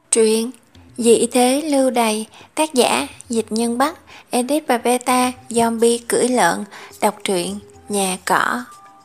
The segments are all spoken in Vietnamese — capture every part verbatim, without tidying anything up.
Truyện Dị thế lưu đày, tác giả Dịch Nhân Bắc, edit và beta Zombie cưỡi lợn. Đọc truyện Nhà Cỏ.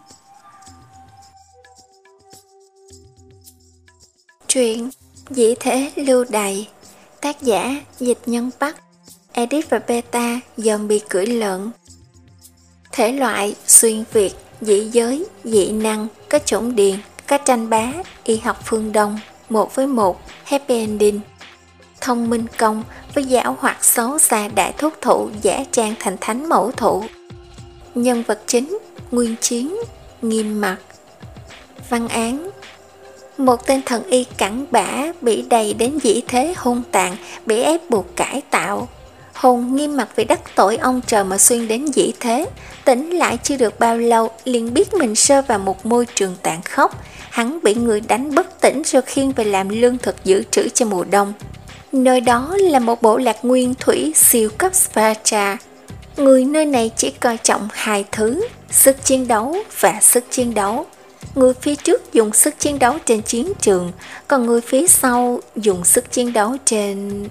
Truyện Dị thế lưu đày, tác giả Dịch Nhân Bắc, edit và beta Zombie cưỡi lợn. Thể loại xuyên Việt, dị giới, dị năng, có chủng điền, có tranh bá, y học phương Đông, một với một, happy ending. Thông minh công với giảo hoạt xấu xa đại thúc thụ giả trang thành thánh mẫu thụ. Nhân vật chính Nguyên Chiến, Nghiêm Mặt. Văn án: một tên thần y cặn bã bị đầy đến dĩ thế hung tàn, bị ép buộc cải tạo. Hồn Nghiêm Mặt vì đắc tội ông trời mà xuyên đến dĩ thế, tỉnh lại chưa được bao lâu liền biết mình rơi vào một môi trường tàn khốc. Hắn bị người đánh bất tỉnh rồi khiêng về làm lương thực dự trữ cho mùa đông. Nơi đó là một bộ lạc nguyên thủy siêu cấp Sparta. Người nơi này chỉ coi trọng hai thứ: sức chiến đấu và sức chiến đấu. Người phía trước dùng sức chiến đấu trên chiến trường, còn người phía sau dùng sức chiến đấu trên...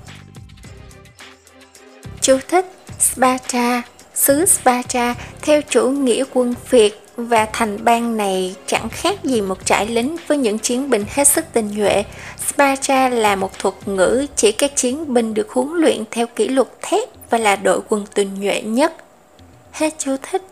Chú thích: Sparta, xứ Sparta theo chủ nghĩa quân Việt, và thành bang này chẳng khác gì một trại lính với những chiến binh hết sức tinh nhuệ. Sparta là một thuật ngữ chỉ các chiến binh được huấn luyện theo kỷ luật thép và là đội quân tinh nhuệ nhất. Hết chú thích.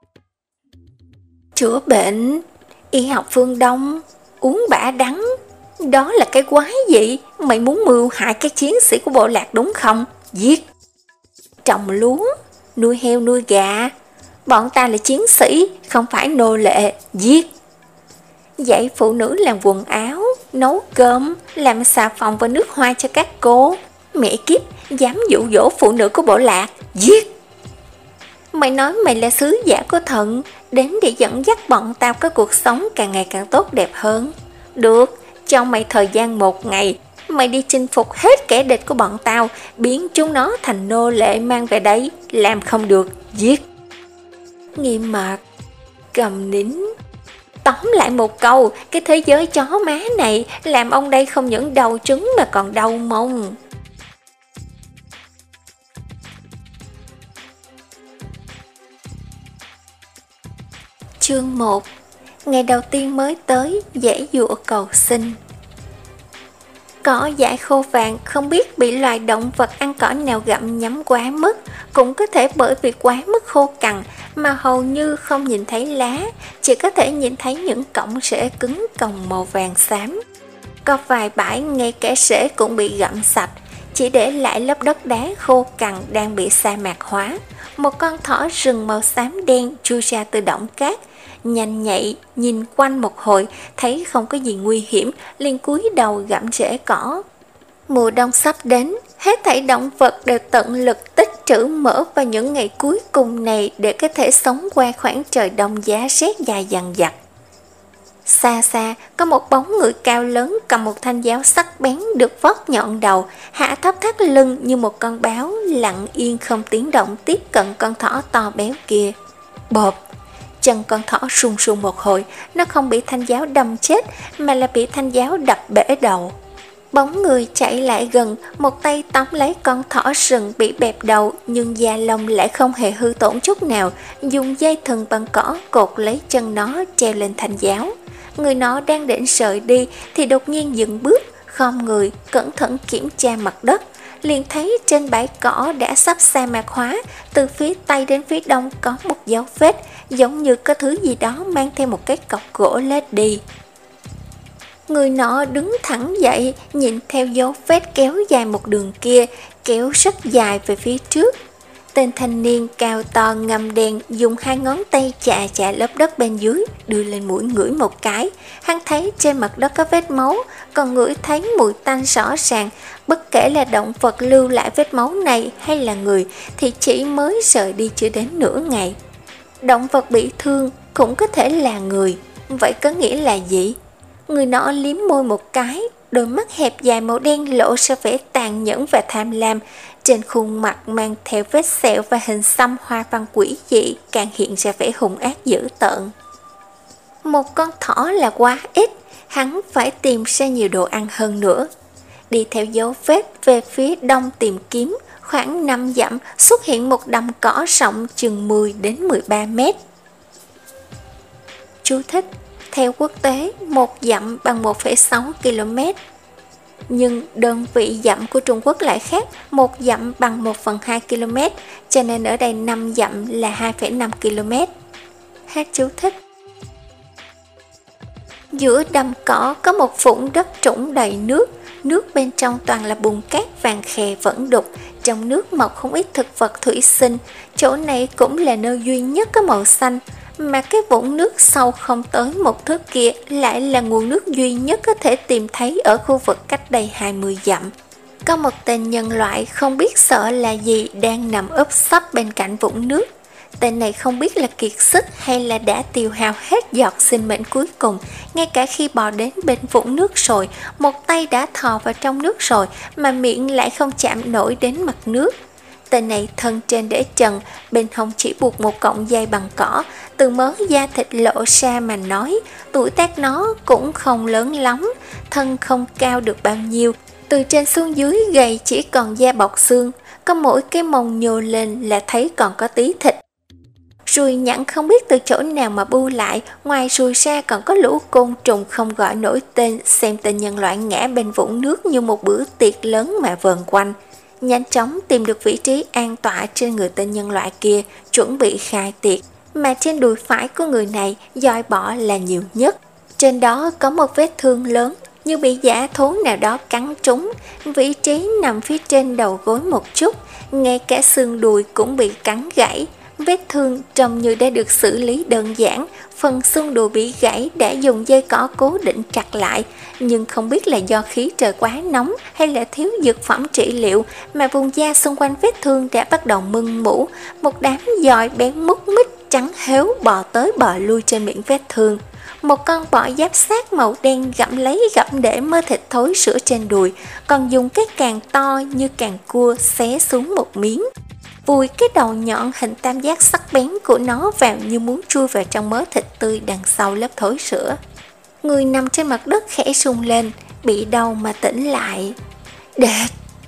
Chữa bệnh, y học phương Đông, uống bã đắng, đó là cái quái gì? Mày muốn mưu hại các chiến sĩ của bộ lạc đúng không? Giết. Trồng lúa, nuôi heo nuôi gà, bọn ta là chiến sĩ, không phải nô lệ. Giết. Dạy phụ nữ làm quần áo, nấu cơm, làm xà phòng và nước hoa cho các cô. Mẹ kiếp, dám dụ dỗ phụ nữ của bộ lạc. Giết. Mày nói mày là sứ giả của thần, đến để dẫn dắt bọn tao có cuộc sống càng ngày càng tốt đẹp hơn. Được, cho mày thời gian một ngày, mày đi chinh phục hết kẻ địch của bọn tao, biến chúng nó thành nô lệ mang về đây. Làm không được, giết. Nghiêm Mặt cầm nín. Tóm lại một câu, cái thế giới chó má này làm ông đây không những đau trứng mà còn đau mông. Chương một. Ngày đầu tiên mới tới, dễ dụa cầu xin. Cỏ dại khô vàng, không biết bị loài động vật ăn cỏ nào gặm nhấm quá mức, cũng có thể bởi vì quá mức khô cằn mà hầu như không nhìn thấy lá, chỉ có thể nhìn thấy những cọng rễ cứng còng màu vàng xám. Có vài bãi ngay cả rễ cũng bị gặm sạch, chỉ để lại lớp đất đá khô cằn đang bị sa mạc hóa. Một con thỏ rừng màu xám đen chui ra từ đống cát, nhanh nhạy nhìn quanh một hồi, thấy không có gì nguy hiểm, liền cúi đầu gặm rễ cỏ. Mùa đông sắp đến, hết thảy động vật đều tận lực tích trữ mỡ vào những ngày cuối cùng này để có thể sống qua khoảng trời đông giá rét dài dằng dặc. Xa xa có một bóng người cao lớn cầm một thanh giáo sắc bén được vót nhọn đầu, hạ thấp thắt lưng như một con báo, lặng yên không tiếng động tiếp cận con thỏ to béo kia. Bộp! Chân con thỏ run run một hồi, nó không bị thanh giáo đâm chết mà là bị thanh giáo đập bể đầu. Bóng người chạy lại gần, một tay tóm lấy con thỏ rừng bị bẹp đầu, nhưng da lông lại không hề hư tổn chút nào, dùng dây thừng bằng cỏ cột lấy chân nó treo lên thanh giáo. Người nó đang định rời đi thì đột nhiên dừng bước, khom người cẩn thận kiểm tra mặt đất, liền thấy trên bãi cỏ đã sắp sa mạc hóa, từ phía tây đến phía đông có một dấu vết, giống như có thứ gì đó mang theo một cái cọc gỗ lết đi. Người nọ đứng thẳng dậy, nhìn theo dấu vết kéo dài một đường kia, kéo rất dài về phía trước. Tên thanh niên cao to ngăm đen dùng hai ngón tay chà chà lớp đất bên dưới, đưa lên mũi ngửi một cái. Hắn thấy trên mặt đất có vết máu, còn ngửi thấy mùi tanh rõ ràng. Bất kể là động vật lưu lại vết máu này hay là người thì chỉ mới rời đi chưa đến nửa ngày. Động vật bị thương cũng có thể là người, vậy có nghĩa là gì? Người nọ liếm môi một cái, đôi mắt hẹp dài màu đen lộ ra vẻ tàn nhẫn và tham lam. Trên khuôn mặt mang theo vết sẹo và hình xăm hoa văn quỷ dị càng hiện ra vẻ hung ác dữ tợn. Một con thỏ là quá ít, hắn phải tìm ra nhiều đồ ăn hơn nữa. đi theo dấu vết về phía đông tìm kiếm, khoảng năm dặm xuất hiện một đầm cỏ rộng chừng mười đến mười ba mét. Chú thích: theo quốc tế, một dặm bằng một phẩy sáu ki lô mét. Nhưng đơn vị dặm của Trung Quốc lại khác, một dặm bằng một phần hai ki lô mét, cho nên ở đây năm dặm là hai phẩy năm ki lô mét. Hết chú thích. Giữa đầm cỏ có một vũng đất trũng đầy nước, nước bên trong toàn là bùn cát vàng khè vẫn đục, trong nước mọc không ít thực vật thủy sinh, chỗ này cũng là nơi duy nhất có màu xanh, mà cái vũng nước sâu không tới một thước kia lại là nguồn nước duy nhất có thể tìm thấy ở khu vực cách đây hai mươi dặm. Có một tên nhân loại không biết sợ là gì đang nằm úp sấp bên cạnh vũng nước. Tên này không biết là kiệt sức hay là đã tiêu hao hết giọt sinh mệnh cuối cùng, ngay cả khi bò đến bên vũng nước rồi, một tay đã thò vào trong nước rồi mà miệng lại không chạm nổi đến mặt nước. Tên này thân trên để trần, bên hông chỉ buộc một cọng dây bằng cỏ, từ mớ da thịt lộ ra mà nói, tuổi tác nó cũng không lớn lắm, thân không cao được bao nhiêu, từ trên xuống dưới gầy chỉ còn da bọc xương, có mỗi cái mông nhô lên là thấy còn có tí thịt. Ruồi nhặn không biết từ chỗ nào mà bu lại, ngoài ruồi ra còn có lũ côn trùng không gọi nổi tên, xem tên nhân loại ngã bên vũng nước như một bữa tiệc lớn mà vờn quanh. Nhanh chóng tìm được vị trí an tọa trên người tên nhân loại kia, chuẩn bị khai tiệc, mà trên đùi phải của người này dòi bọ là nhiều nhất. Trên đó có một vết thương lớn, như bị dã thú nào đó cắn trúng, vị trí nằm phía trên đầu gối một chút, ngay cả xương đùi cũng bị cắn gãy. Vết thương trông như đã được xử lý đơn giản, phần xương đùi bị gãy đã dùng dây cỏ cố định chặt lại, nhưng không biết là do khí trời quá nóng hay là thiếu dược phẩm trị liệu mà vùng da xung quanh vết thương đã bắt đầu mưng mủ, một đám giòi bén mút mít trắng héo bò tới bò lui trên miệng vết thương. Một con bọ giáp xác màu đen gặm lấy gặm để mơ thịt thối rữa trên đùi, còn dùng cái càng to như càng cua xé xuống một miếng, vùi cái đầu nhọn hình tam giác sắc bén của nó vào như muốn chui vào trong mớ thịt tươi đằng sau lớp thối rữa. Người nằm trên mặt đất khẽ rung lên, bị đau mà tỉnh lại. Đệt!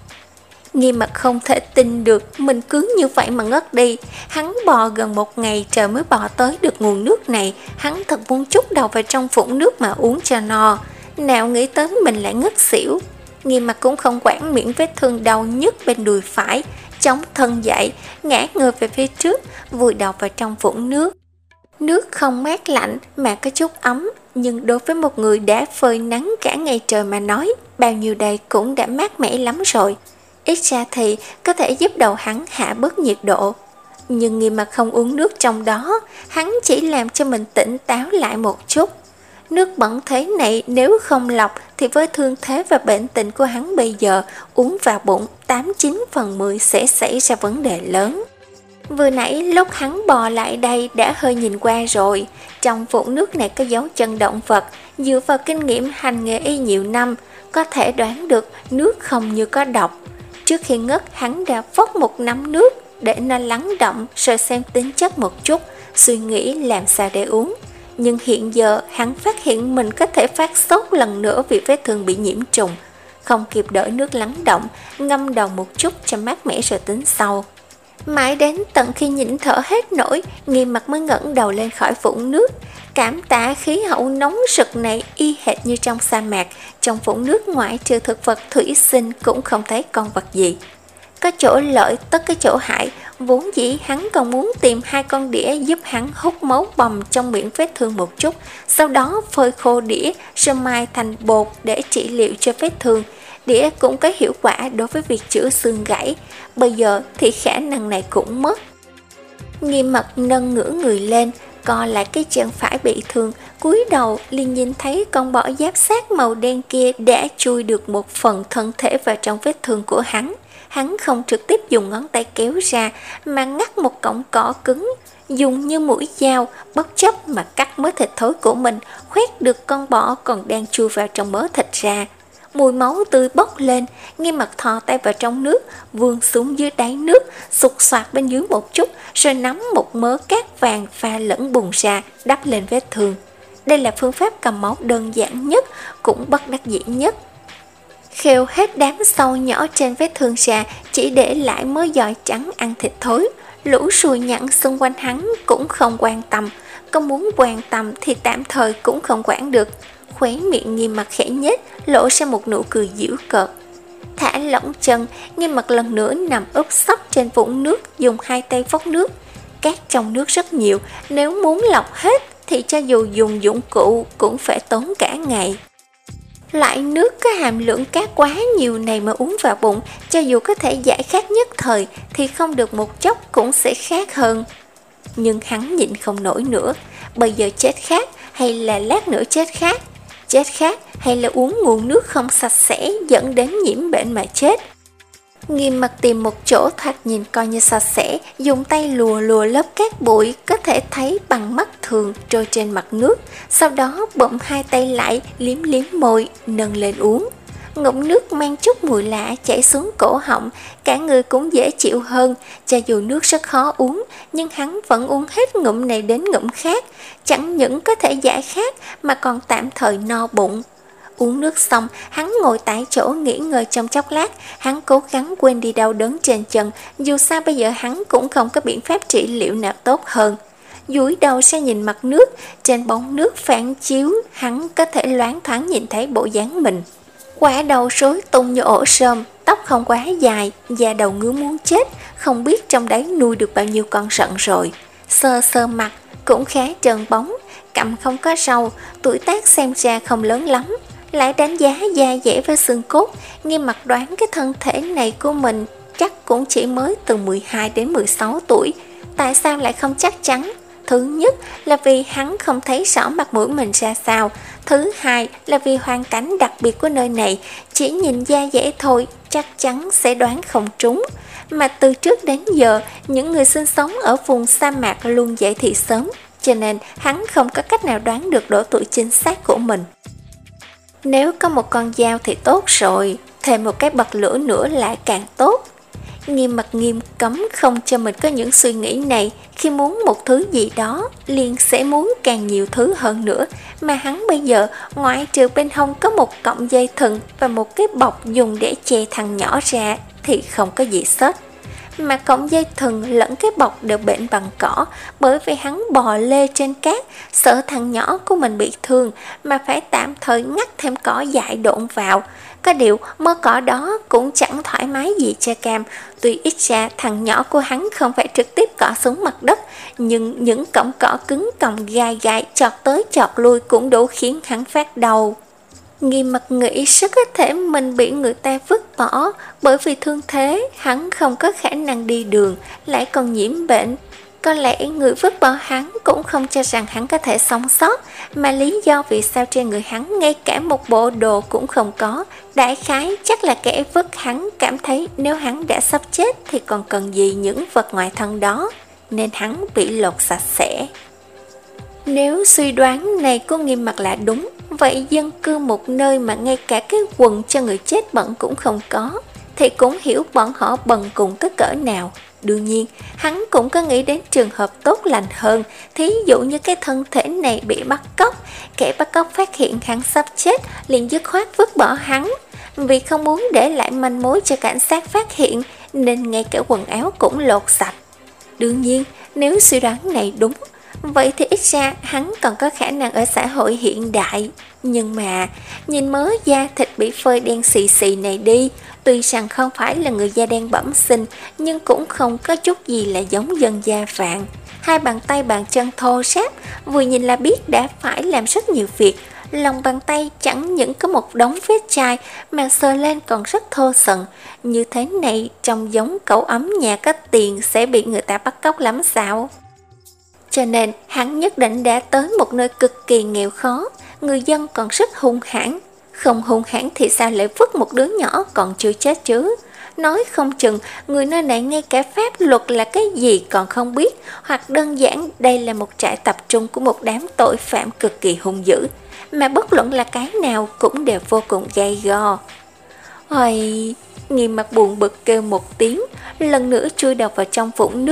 Nghiêm Mặt không thể tin được mình cứ như vậy mà ngất đi. Hắn bò gần một ngày trời mới bò tới được nguồn nước này. Hắn thật muốn trút đầu vào trong vũng nước mà uống cho no. Nào nghĩ tới mình lại ngất xỉu. Nghiêm Mặt cũng không quản miệng vết thương đau nhức bên đùi phải, chống thân dậy, ngã người về phía trước, vùi đầu vào trong vũng nước. Nước không mát lạnh mà có chút ấm, nhưng đối với một người đã phơi nắng cả ngày trời mà nói, bao nhiêu đây cũng đã mát mẻ lắm rồi. Ít ra thì có thể giúp đầu hắn hạ bớt nhiệt độ. Nhưng Nghiêm Mặt không uống nước trong đó, hắn chỉ làm cho mình tỉnh táo lại một chút. Nước bẩn thế này nếu không lọc thì với thương thế và bệnh tình của hắn bây giờ, uống vào bụng tám chín phần mười sẽ xảy ra vấn đề lớn. Vừa nãy lúc hắn bò lại đây đã hơi nhìn qua rồi, trong vũng nước này có dấu chân động vật, dựa vào kinh nghiệm hành nghề y nhiều năm, có thể đoán được nước không như có độc. Trước khi ngất hắn đã vốc một nắm nước để nó lắng động rồi xem tính chất một chút, suy nghĩ làm sao để uống. Nhưng hiện giờ hắn phát hiện mình có thể phát sốt lần nữa vì vết thương bị nhiễm trùng. Không kịp đợi nước lắng động, ngâm đầu một chút cho mát mẻ rồi tính sau. Mãi đến tận khi nhịn thở hết nổi, Nghiêm Mặt mới ngẩng đầu lên khỏi vũng nước. Cảm tạ khí hậu nóng rực này y hệt như trong sa mạc, trong vũng nước ngoại trừ thực vật thủy sinh cũng không thấy con vật gì. Có chỗ lợi tất cái chỗ hại, vốn dĩ hắn còn muốn tìm hai con đĩa giúp hắn hút máu bầm trong miệng vết thương một chút, sau đó phơi khô đĩa rồi mai thành bột để trị liệu cho vết thương. Đĩa cũng có hiệu quả đối với việc chữa xương gãy, bây giờ thì khả năng này cũng mất. Nghiêm Mặt nâng ngửa người lên, co lại cái chân phải bị thương, cúi đầu liền nhìn thấy con bọ giáp xác màu đen kia đã chui được một phần thân thể vào trong vết thương của hắn. Hắn không trực tiếp dùng ngón tay kéo ra mà ngắt một cọng cỏ cứng, dùng như mũi dao bất chấp mà cắt mớ thịt thối của mình, khoét được con bọ còn đang chui vào trong mớ thịt ra. Mùi máu tươi bốc lên, Nghiêm Mặt thò tay vào trong nước, vươn xuống dưới đáy nước, sụt soạt bên dưới một chút, rồi nắm một mớ cát vàng pha lẫn bùn ra, đắp lên vết thương. Đây là phương pháp cầm máu đơn giản nhất, cũng bất đắc dĩ nhất. khêu hết đám sâu nhỏ trên vết thương ra, chỉ để lại mớ giòi trắng ăn thịt thối. Lũ sùi nhặn xung quanh hắn cũng không quan tâm, có muốn quan tâm thì tạm thời cũng không quản được. Khóe miệng Nghiêm Mặt khẽ nhếch, lộ ra một nụ cười giễu cợt. Thả lỏng chân, Nghiêm Mặt lần nữa nằm úp sấp trên vũng nước, dùng hai tay vốc nước. Cát trong nước rất nhiều, nếu muốn lọc hết thì cho dù dùng dụng cụ cũng phải tốn cả ngày. Loại nước có hàm lượng cát quá nhiều này mà uống vào bụng, cho dù có thể giải khát nhất thời thì không được một chốc cũng sẽ khát hơn. Nhưng hắn nhịn không nổi nữa, bây giờ chết khát hay là lát nữa chết khát? Chết khát hay là uống nguồn nước không sạch sẽ dẫn đến nhiễm bệnh mà chết? Nghiêm Mặt tìm một chỗ thoạt nhìn coi như sạch sẽ, dùng tay lùa lùa lớp cát bụi có thể thấy bằng mắt thường trôi trên mặt nước, sau đó bụm hai tay lại, liếm liếm môi, nâng lên uống. Ngụm nước mang chút mùi lạ chảy xuống cổ họng, cả người cũng dễ chịu hơn. Cho dù nước rất khó uống, nhưng hắn vẫn uống hết ngụm này đến ngụm khác, chẳng những có thể giải khát mà còn tạm thời no bụng. Uống nước xong, hắn ngồi tại chỗ nghỉ ngơi trong chốc lát, hắn cố gắng quên đi đau đớn trên chân, dù sao bây giờ hắn cũng không có biện pháp trị liệu nào tốt hơn. Dúi đầu sang nhìn mặt nước, trên bóng nước phản chiếu, hắn có thể loáng thoáng nhìn thấy bộ dáng mình. Quả đầu rối tung như ổ sơm, tóc không quá dài, da đầu ngứa muốn chết, không biết trong đấy nuôi được bao nhiêu con sận rồi. Sơ sơ mặt cũng khá trơn bóng, cằm không có râu, tuổi tác xem ra không lớn lắm. Lại đánh giá da dẻ và xương cốt, Nghiêm Mặt đoán cái thân thể này của mình chắc cũng chỉ mới từ mười hai đến mười sáu tuổi. Tại sao lại không chắc chắn? Thứ nhất là vì hắn không thấy rõ mặt mũi mình ra sao. Thứ hai là vì hoàn cảnh đặc biệt của nơi này, chỉ nhìn da dẻ thôi chắc chắn sẽ đoán không trúng. Mà từ trước đến giờ, những người sinh sống ở vùng sa mạc luôn dậy thì sớm, cho nên hắn không có cách nào đoán được độ tuổi chính xác của mình. Nếu có một con dao thì tốt rồi, thêm một cái bật lửa nữa lại càng tốt. Nghiêm Mặt nghiêm cấm không cho mình có những suy nghĩ này, khi muốn một thứ gì đó liền sẽ muốn càng nhiều thứ hơn nữa, mà hắn bây giờ ngoại trừ bên hông có một cọng dây thừng và một cái bọc dùng để che thằng nhỏ ra thì không có gì sết. Mà cọng dây thừng lẫn cái bọc đều bện bằng cỏ, bởi vì hắn bò lê trên cát, sợ thằng nhỏ của mình bị thương mà phải tạm thời ngắt thêm cỏ dại độn vào. Có điều mớ cỏ đó cũng chẳng thoải mái gì cho Cam, tuy ít ra thằng nhỏ của hắn không phải trực tiếp cọ xuống mặt đất, nhưng những cọng cỏ cứng còng gai gai chọt tới chọt lui cũng đủ khiến hắn phát đau. Nghiêm Mặt nghĩ rất có thể mình bị người ta vứt bỏ, bởi vì thương thế hắn không có khả năng đi đường, lại còn nhiễm bệnh. Có lẽ người vứt bỏ hắn cũng không cho rằng hắn có thể sống sót, mà lý do vì sao trên người hắn ngay cả một bộ đồ cũng không có, đại khái chắc là kẻ vứt hắn cảm thấy nếu hắn đã sắp chết thì còn cần gì những vật ngoài thân đó, nên hắn bị lột sạch sẽ. Nếu suy đoán này của Nghiêm Mặt là đúng, vậy dân cư một nơi mà ngay cả cái quần cho người chết bận cũng không có, thì cũng hiểu bọn họ bần cùng tới cỡ nào. Đương nhiên, hắn cũng có nghĩ đến trường hợp tốt lành hơn, thí dụ như cái thân thể này bị bắt cóc, kẻ bắt cóc phát hiện hắn sắp chết liền dứt khoát vứt bỏ hắn. Vì không muốn để lại manh mối cho cảnh sát phát hiện, nên ngay cả quần áo cũng lột sạch. Đương nhiên, nếu suy đoán này đúng, vậy thì ít ra hắn còn có khả năng ở xã hội hiện đại. Nhưng mà, nhìn mớ da thịt bị phơi đen xì xì này đi, tuy rằng không phải là người da đen bẩm sinh, nhưng cũng không có chút gì là giống dân da vàng. Hai bàn tay bàn chân thô ráp, vừa nhìn là biết đã phải làm rất nhiều việc. Lòng bàn tay chẳng những có một đống vết chai mà sờ lên còn rất thô sần. Như thế này trông giống cậu ấm nhà có tiền sẽ bị người ta bắt cóc lắm sao? Cho nên hắn nhất định đã tới một nơi cực kỳ nghèo khó, người dân còn rất hung hãn. Không hung hãn thì sao lại vứt một đứa nhỏ còn chưa chết chứ? Nói không chừng người nơi này ngay cả pháp luật là cái gì còn không biết, hoặc đơn giản đây là một trại tập trung của một đám tội phạm cực kỳ hung dữ, mà bất luận là cái nào cũng đều vô cùng gay go. Ôi, Nghiêm Mặt buồn bực kêu một tiếng, lần nữa chui đầu vào trong vũng nước,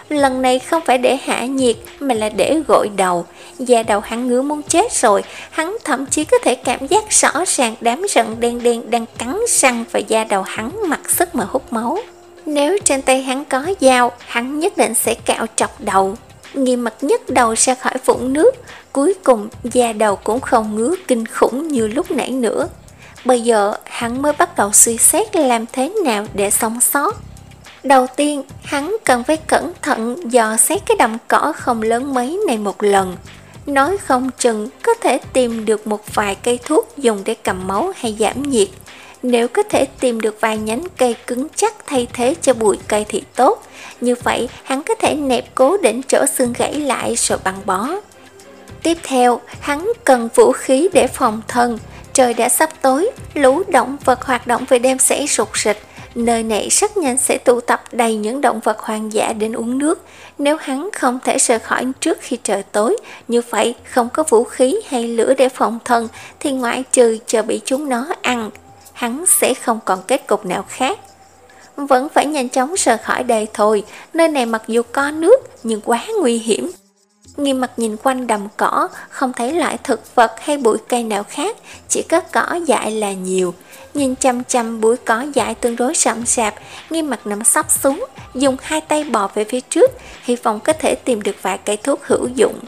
lần này không phải để hạ nhiệt mà là để gội đầu. Da đầu hắn ngứa muốn chết rồi, hắn thậm chí có thể cảm giác rõ ràng đám rận đen đen đang cắn răng và da đầu hắn mặc sức mà hút máu. Nếu trên tay hắn có dao, hắn nhất định sẽ cạo trọc đầu. Nghiêm mặt nhấc đầu ra khỏi vũng nước, cuối cùng da đầu cũng không ngứa kinh khủng như lúc nãy nữa. Bây giờ hắn mới bắt đầu suy xét làm thế nào để sống sót. Đầu tiên, hắn cần phải cẩn thận dò xét cái đầm cỏ không lớn mấy này một lần. Nói không chừng có thể tìm được một vài cây thuốc dùng để cầm máu hay giảm nhiệt. Nếu có thể tìm được vài nhánh cây cứng chắc thay thế cho bụi cây thì tốt. Như vậy, hắn có thể nẹp cố định chỗ xương gãy lại rồi băng bó. Tiếp theo, hắn cần vũ khí để phòng thân. Trời đã sắp tối, lũ động vật hoạt động về đêm sẽ rục rịch. Nơi này rất nhanh sẽ tụ tập đầy những động vật hoang dã đến uống nước. Nếu hắn không thể rời khỏi trước khi trời tối, như vậy không có vũ khí hay lửa để phòng thân thì ngoại trừ chờ bị chúng nó ăn, hắn sẽ không còn kết cục nào khác. Vẫn phải nhanh chóng rời khỏi đây thôi, nơi này mặc dù có nước nhưng quá nguy hiểm. Nghiêm mặt nhìn quanh đầm cỏ, không thấy loại thực vật hay bụi cây nào khác, chỉ có cỏ dại là nhiều. Nhìn chăm chăm bụi cỏ dại tương đối rậm rạp, Nghiêm mặt nằm sấp xuống, dùng hai tay bò về phía trước, hy vọng có thể tìm được vài cây thuốc hữu dụng.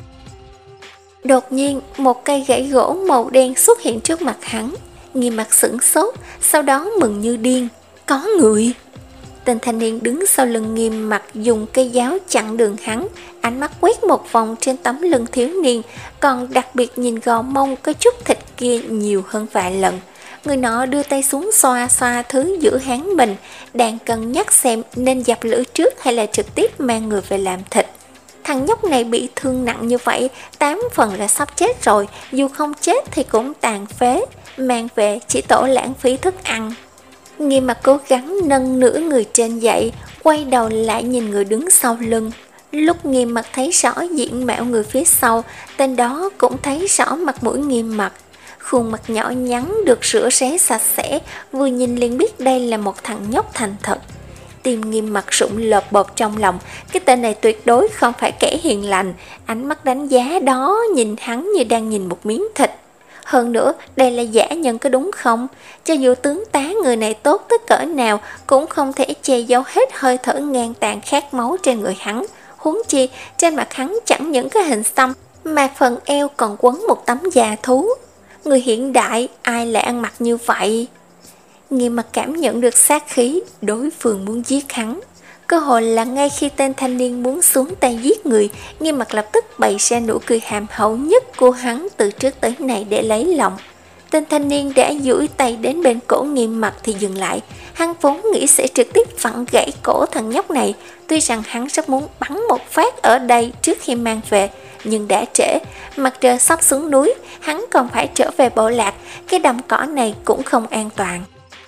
Đột nhiên, một cây gãy gỗ màu đen xuất hiện trước mặt hắn. Nghiêm mặt sửng sốt, sau đó mừng như điên. Có người! Tên thanh niên đứng sau lưng Nghiêm mặt dùng cây giáo chặn đường hắn, ánh mắt quét một vòng trên tấm lưng thiếu niên, còn đặc biệt nhìn gò mông có chút thịt kia nhiều hơn vài lần. Người nọ đưa tay xuống xoa xoa thứ giữa hắn mình, đang cân nhắc xem nên dập lửa trước hay là trực tiếp mang người về làm thịt. Thằng nhóc này bị thương nặng như vậy, tám phần là sắp chết rồi, dù không chết thì cũng tàn phế, mang về chỉ tổ lãng phí thức ăn. Nghiêm mặt cố gắng nâng nửa người trên dậy, quay đầu lại nhìn người đứng sau lưng. Lúc Nghiêm mặt thấy rõ diện mạo người phía sau, tên đó cũng thấy rõ mặt mũi Nghiêm mặt. Khuôn mặt nhỏ nhắn được rửa ráy sạch sẽ, vừa nhìn liền biết đây là một thằng nhóc thành thật. Tim Nghiêm mặt rụng lợp bột trong lòng, cái tên này tuyệt đối không phải kẻ hiền lành, ánh mắt đánh giá đó nhìn hắn như đang nhìn một miếng thịt. Hơn nữa, đây là giả nhân có đúng không? Cho dù tướng tá người này tốt tới cỡ nào cũng không thể che giấu hết hơi thở ngang tàn khát máu trên người hắn. Huống chi, trên mặt hắn chẳng những cái hình xăm mà phần eo còn quấn một tấm da thú. Người hiện đại ai lại ăn mặc như vậy? Nghiêm mặt cảm nhận được sát khí, đối phương muốn giết hắn. Cơ hội là ngay khi tên thanh niên muốn xuống tay giết người, Nghiêm mặt lập tức bày ra nụ cười hàm hậu nhất của hắn từ trước tới nay để lấy lòng. Tên thanh niên đã duỗi tay đến bên cổ Nghiêm mặt thì dừng lại. Hắn vốn nghĩ sẽ trực tiếp vặn gãy cổ thằng nhóc này, tuy rằng hắn rất muốn bắn một phát ở đây trước khi mang về, nhưng đã trễ, mặt trời sắp xuống núi, hắn còn phải trở về bộ lạc, cái đầm cỏ này cũng không an toàn.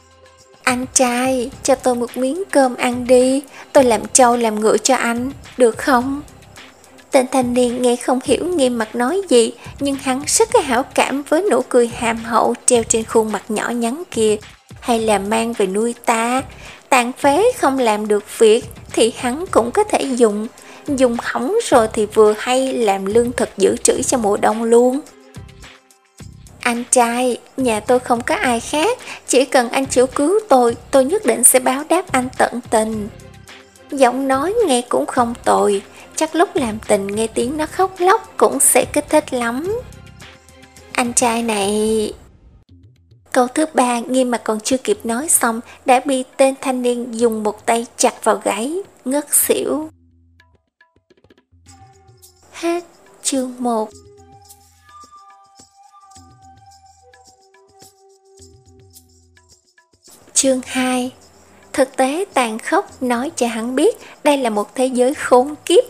Anh trai, cho tôi một miếng cơm ăn đi, tôi làm trâu làm ngựa cho anh, được không? Tên thanh niên nghe không hiểu Nghiêm mặt nói gì, nhưng hắn rất có hảo cảm với nụ cười hàm hậu treo trên khuôn mặt nhỏ nhắn kia. Hay là mang về nuôi ta, tàn phế không làm được việc thì hắn cũng có thể dùng, dùng hỏng rồi thì vừa hay làm lương thực dự trữ cho mùa đông luôn. Anh trai, nhà tôi không có ai khác, chỉ cần anh chịu cứu tôi, tôi nhất định sẽ báo đáp anh tận tình. Giọng nói nghe cũng không tồi, chắc lúc làm tình nghe tiếng nó khóc lóc cũng sẽ kích thích lắm. Anh trai này... Câu thứ ba Nghiêm mặt còn chưa kịp nói xong đã bị tên thanh niên dùng một tay chặt vào gáy, ngất xỉu. Hết chương một. Chương hai. Thực tế tàn khốc nói cho hắn biết đây là một thế giới khốn kiếp.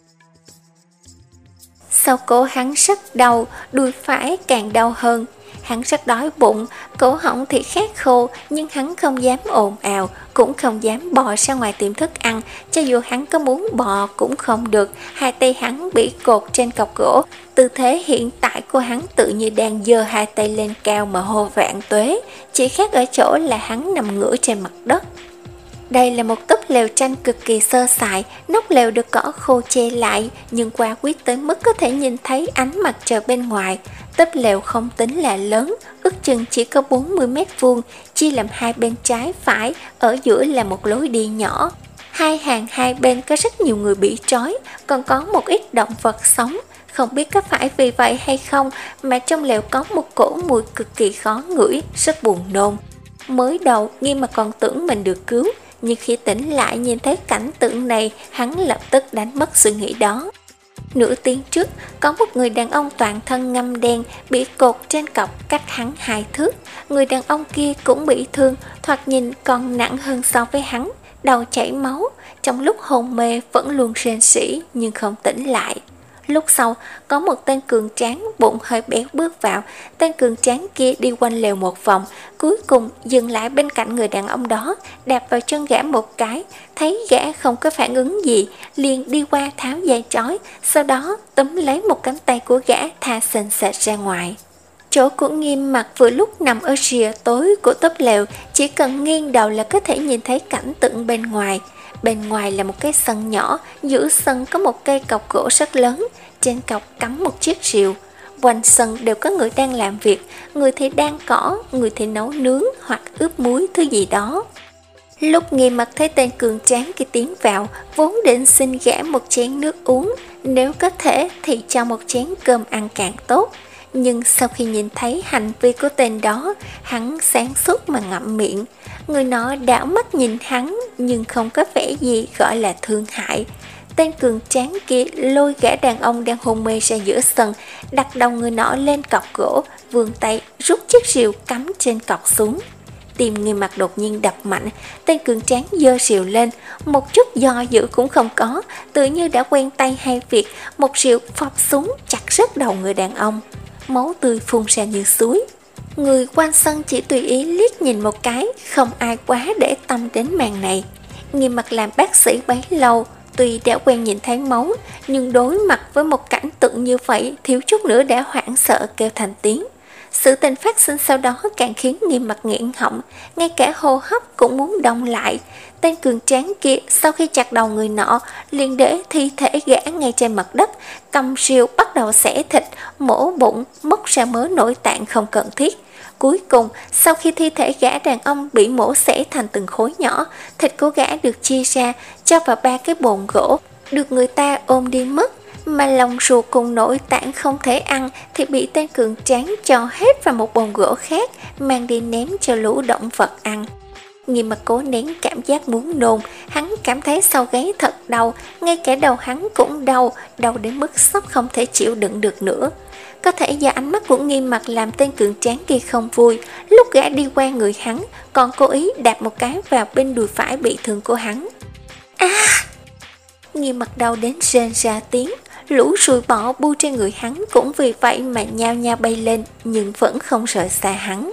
Sau cổ hắn rất đau, đùi phải càng đau hơn. Hắn rất đói bụng, cổ họng thì khát khô, nhưng hắn không dám ồn ào, cũng không dám bò ra ngoài tìm thức ăn. Cho dù hắn có muốn bò cũng không được, hai tay hắn bị cột trên cọc gỗ. Tư thế hiện tại của hắn tự như đang giơ hai tay lên cao mà hô vạn tuế, chỉ khác ở chỗ là hắn nằm ngửa trên mặt đất. Đây là một túp lều tranh cực kỳ sơ sài, nóc lều được cỏ khô che lại, nhưng qua quýt tới mức có thể nhìn thấy ánh mặt trời bên ngoài. Túp lều không tính là lớn, ước chừng chỉ có bốn mươi mét vuông, chia làm hai bên trái phải, ở giữa là một lối đi nhỏ. Hai hàng hai bên có rất nhiều người bị trói, còn có một ít động vật sống. Không biết có phải vì vậy hay không mà trong lều có một cỗ mùi cực kỳ khó ngửi, rất buồn nôn. Mới đầu Nghiêm Mặc còn tưởng mình được cứu, nhưng khi tỉnh lại nhìn thấy cảnh tượng này, hắn lập tức đánh mất suy nghĩ đó. Nửa tiếng trước, có một người đàn ông toàn thân ngăm đen bị cột trên cọc cách hắn hai thước. Người đàn ông kia cũng bị thương, thoạt nhìn còn nặng hơn so với hắn, đầu chảy máu, trong lúc hôn mê vẫn luôn rên rỉ nhưng không tỉnh lại. Lúc sau, có một tên cường tráng bụng hơi béo bước vào. Tên cường tráng kia đi quanh lều một vòng, cuối cùng dừng lại bên cạnh người đàn ông đó, đạp vào chân gã một cái. Thấy gã không có phản ứng gì, liền đi qua tháo dây trói, sau đó túm lấy một cánh tay của gã tha sền sệt ra ngoài. Chỗ của Nghiêm Mặc vừa lúc nằm ở rìa tối của túp lều, chỉ cần nghiêng đầu là có thể nhìn thấy cảnh tượng bên ngoài. Bên ngoài là một cái sân nhỏ, giữa sân có một cây cọc gỗ rất lớn, trên cọc cắm một chiếc rìu. Quanh sân đều có người đang làm việc, người thì đang cỏ, người thì nấu nướng hoặc ướp muối thứ gì đó. Lúc Nghiêm Mặc thấy tên cường tráng kia tiến vào, vốn định xin gã một chén nước uống, nếu có thể thì cho một chén cơm ăn càng tốt. Nhưng sau khi nhìn thấy hành vi của tên đó, hắn sáng suốt mà ngậm miệng. Người nọ đảo mắt nhìn hắn nhưng không có vẻ gì gọi là thương hại. Tên cường tráng kia lôi gã đàn ông đang hôn mê ra giữa sân, đặt đầu người nọ lên cọc gỗ, vươn tay rút chiếc rìu cắm trên cọc xuống. Tim Nghiêm Mặc đột nhiên đập mạnh, tên cường tráng giơ rìu lên, một chút do dự cũng không có, tự như đã quen tay hay việc, một rìu phập xuống chặt rớt đầu người đàn ông. Máu tươi phun ra như suối. Người quanh sân chỉ tùy ý liếc nhìn một cái, không ai quá để tâm đến màn này. Nghiêm Mặc làm bác sĩ bấy lâu, tuy đã quen nhìn thấy máu, nhưng đối mặt với một cảnh tượng như vậy, thiếu chút nữa đã hoảng sợ kêu thành tiếng. Sự tình phát sinh sau đó càng khiến Nghiêm Mặc nghẹn họng, ngay cả hô hấp cũng muốn đông lại. Tên cường tráng kia sau khi chặt đầu người nọ, liền để thi thể gã ngay trên mặt đất, cầm rìu bắt đầu xẻ thịt, mổ bụng, móc ra mớ nội tạng không cần thiết. Cuối cùng, sau khi thi thể gã đàn ông bị mổ xẻ thành từng khối nhỏ, thịt của gã được chia ra, cho vào ba cái bồn gỗ, được người ta ôm đi mất. Mà lòng ruột cùng nội tạng không thể ăn thì bị tên cường tráng cho hết vào một bồn gỗ khác, mang đi ném cho lũ động vật ăn. Nghiêm Mặc cố nén cảm giác muốn nôn, hắn cảm thấy sau gáy thật đau, ngay cả đầu hắn cũng đau, đau đến mức sắp không thể chịu đựng được nữa. Có thể do ánh mắt của Nghiêm Mặc làm tên cường tráng kia không vui, lúc gã đi qua người hắn, còn cố ý đạp một cái vào bên đùi phải bị thương của hắn. À! Nghiêm Mặc đau đến rên ra tiếng, lũ ruồi bọ bu trên người hắn cũng vì vậy mà nhao nhao bay lên, nhưng vẫn không rời xa hắn.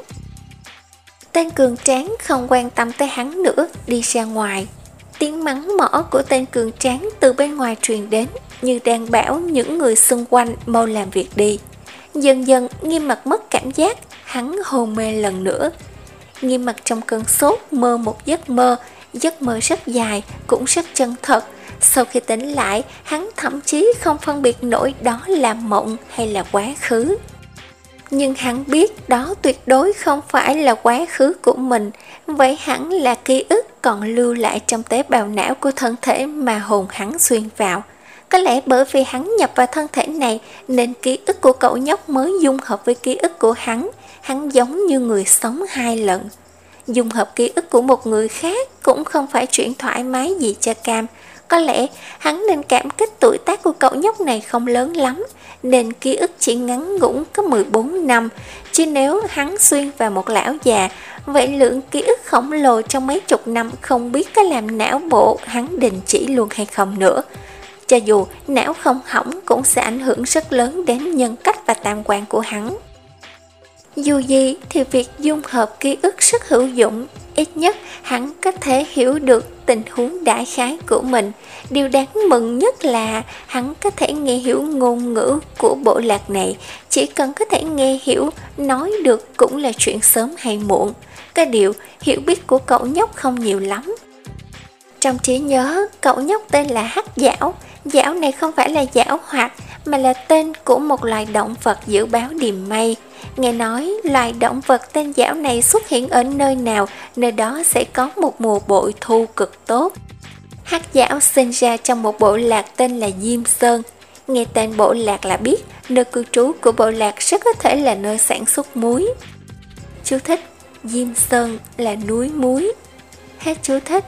Tên cường tráng không quan tâm tới hắn nữa, đi ra ngoài. Tiếng mắng mỏ của tên cường tráng từ bên ngoài truyền đến, như đang bảo những người xung quanh mau làm việc đi. Dần dần Nghiêm Mặc mất cảm giác, hắn hôn mê lần nữa. Nghiêm Mặc trong cơn sốt mơ một giấc mơ, giấc mơ rất dài, cũng rất chân thật. Sau khi tỉnh lại, hắn thậm chí không phân biệt nổi đó là mộng hay là quá khứ. Nhưng hắn biết đó tuyệt đối không phải là quá khứ của mình, vậy hẳn là ký ức còn lưu lại trong tế bào não của thân thể mà hồn hắn xuyên vào. Có lẽ bởi vì hắn nhập vào thân thể này nên ký ức của cậu nhóc mới dung hợp với ký ức của hắn, hắn giống như người sống hai lần. Dung hợp ký ức của một người khác cũng không phải chuyện thoải mái gì cho Cam. Có lẽ hắn nên cảm kích tuổi tác của cậu nhóc này không lớn lắm, nên ký ức chỉ ngắn ngủn có mười bốn năm, chứ nếu hắn xuyên vào một lão già, vậy lượng ký ức khổng lồ trong mấy chục năm không biết có làm não bộ hắn đình chỉ luôn hay không nữa. Cho dù não không hỏng cũng sẽ ảnh hưởng rất lớn đến nhân cách và tam quan của hắn. Dù gì thì việc dung hợp ký ức rất hữu dụng, ít nhất hắn có thể hiểu được tình huống đại khái của mình. Điều đáng mừng nhất là hắn có thể nghe hiểu ngôn ngữ của bộ lạc này, chỉ cần có thể nghe hiểu, nói được cũng là chuyện sớm hay muộn. Cái điều hiểu biết của cậu nhóc không nhiều lắm. Trong trí nhớ, cậu nhóc tên là Hắc Dảo. Dảo này không phải là giảo hoạt, mà là tên của một loài động vật dự báo điềm mây. Nghe nói loài động vật tên Dảo này xuất hiện ở nơi nào, nơi đó sẽ có một mùa bội thu cực tốt. Hắc Dảo sinh ra trong một bộ lạc tên là Diêm Sơn. Nghe tên bộ lạc là biết, nơi cư trú của bộ lạc rất có thể là nơi sản xuất muối. Chú thích: Diêm Sơn là núi muối. Hết chú thích.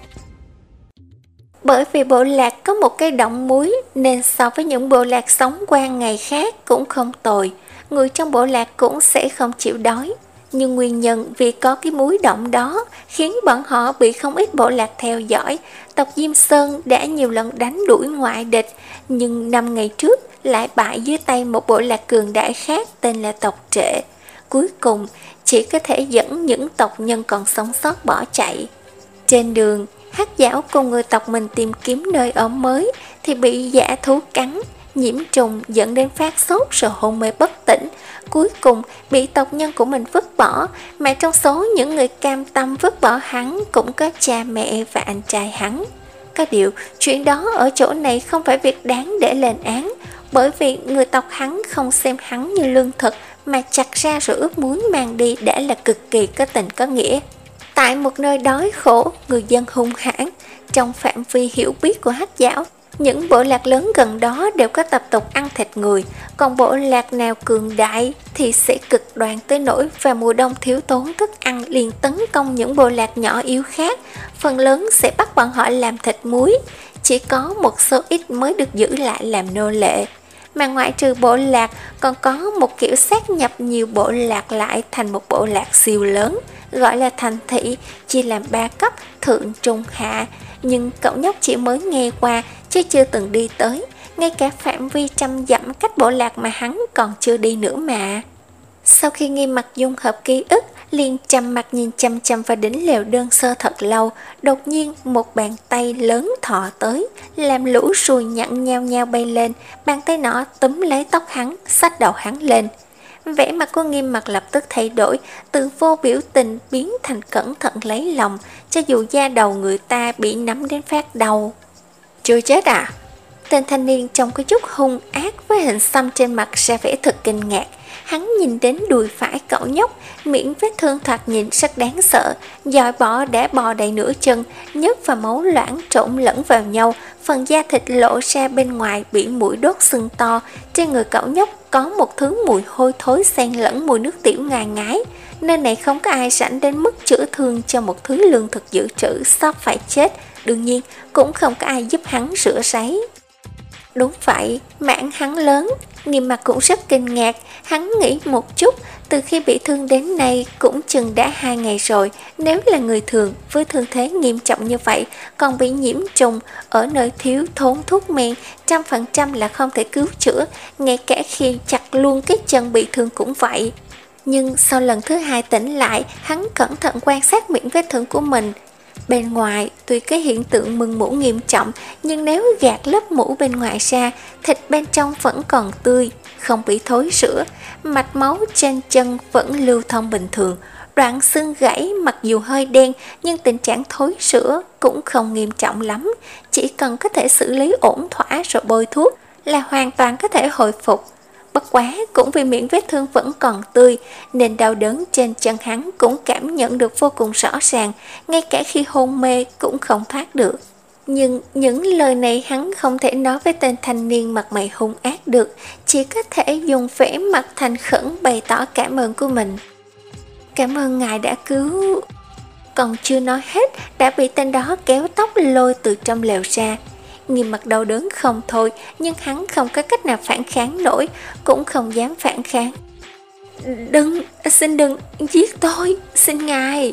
Bởi vì bộ lạc có một cái động muối nên so với những bộ lạc sống qua ngày khác cũng không tồi, người trong bộ lạc cũng sẽ không chịu đói. Nhưng nguyên nhân vì có cái muối động đó khiến bọn họ bị không ít bộ lạc theo dõi. Tộc Diêm Sơn đã nhiều lần đánh đuổi ngoại địch, nhưng năm ngày trước lại bại dưới tay một bộ lạc cường đại khác tên là tộc Trệ. Cuối cùng chỉ có thể dẫn những tộc nhân còn sống sót bỏ chạy. Trên đường, Hắc Dảo cùng người tộc mình tìm kiếm nơi ở mới thì bị dã thú cắn, nhiễm trùng dẫn đến phát sốt rồi hôn mê bất tỉnh, cuối cùng bị tộc nhân của mình vứt bỏ, mà trong số những người cam tâm vứt bỏ hắn cũng có cha mẹ và anh trai hắn. Có điều, chuyện đó ở chỗ này không phải việc đáng để lên án, bởi vì người tộc hắn không xem hắn như lương thực mà chặt ra rồi ướp muối mang đi đã là cực kỳ có tình có nghĩa. Tại một nơi đói khổ, người dân hung hãn, trong phạm vi hiểu biết của Hắc Dảo, những bộ lạc lớn gần đó đều có tập tục ăn thịt người, còn bộ lạc nào cường đại thì sẽ cực đoan tới nỗi vào mùa đông thiếu thốn thức ăn liền tấn công những bộ lạc nhỏ yếu khác, phần lớn sẽ bắt bọn họ làm thịt muối, chỉ có một số ít mới được giữ lại làm nô lệ. Mà ngoại trừ bộ lạc còn có một kiểu sát nhập nhiều bộ lạc lại thành một bộ lạc siêu lớn, gọi là thành thị, chia làm ba cấp thượng trung hạ, nhưng cậu nhóc chỉ mới nghe qua chứ chưa từng đi tới, ngay cả phạm vi trăm dặm cách bộ lạc mà hắn còn chưa đi nữa mà. Sau khi Nghiêm Mặc dung hợp ký ức, liền trầm mặt nhìn chăm chăm vào đỉnh lều đơn sơ thật lâu, đột nhiên một bàn tay lớn thò tới, làm lũ ruồi nhặn nhao nhao bay lên, bàn tay nọ túm lấy tóc hắn, xách đầu hắn lên. Vẻ mặt của Nghiêm Mặc lập tức thay đổi, từ vô biểu tình biến thành cẩn thận lấy lòng, cho dù da đầu người ta bị nắm đến phát đau. Chưa chết à? Tên thanh niên trông có chút hung ác với hình xăm trên mặt ra vẻ thật kinh ngạc. Hắn nhìn đến đùi phải cậu nhóc, miệng vết thương thoạt nhìn rất đáng sợ, dòi bọ đã bò đầy nửa chân, nhớt và máu loãng trộn lẫn vào nhau, phần da thịt lộ ra bên ngoài bị mũi đốt sưng to. Trên người cậu nhóc có một thứ mùi hôi thối xen lẫn mùi nước tiểu ngà ngái. Nơi này không có ai rảnh đến mức chữa thương cho một thứ lương thực dự trữ sắp phải chết, đương nhiên cũng không có ai giúp hắn rửa ráy. Đúng vậy, mạng hắn lớn. Nghiêm Mặc cũng rất kinh ngạc. Hắn nghĩ một chút, từ khi bị thương đến nay cũng chừng đã hai ngày rồi. Nếu là người thường với thương thế nghiêm trọng như vậy, còn bị nhiễm trùng ở nơi thiếu thốn thuốc men, trăm phần trăm là không thể cứu chữa, ngay cả khi chặt luôn cái chân bị thương cũng vậy. Nhưng sau lần thứ hai tỉnh lại, hắn cẩn thận quan sát miệng vết thương của mình. Bên ngoài, tuy cái hiện tượng mưng mủ nghiêm trọng, nhưng nếu gạt lớp mủ bên ngoài ra, thịt bên trong vẫn còn tươi, không bị thối rữa. Mạch máu trên chân vẫn lưu thông bình thường. Đoạn xương gãy mặc dù hơi đen, nhưng tình trạng thối rữa cũng không nghiêm trọng lắm. Chỉ cần có thể xử lý ổn thỏa rồi bôi thuốc là hoàn toàn có thể hồi phục. Bất quá cũng vì miệng vết thương vẫn còn tươi nên đau đớn trên chân hắn cũng cảm nhận được vô cùng rõ ràng, ngay cả khi hôn mê cũng không thoát được. Nhưng những lời này hắn không thể nói với tên thanh niên mặt mày hung ác được, chỉ có thể dùng vẻ mặt thành khẩn bày tỏ cảm ơn của mình. Cảm ơn ngài đã cứu... Còn chưa nói hết đã bị tên đó kéo tóc lôi từ trong lều ra. Nghiêm Mặc đau đớn không thôi, nhưng hắn không có cách nào phản kháng nổi, cũng không dám phản kháng. Đừng, xin đừng giết tôi, xin ngài.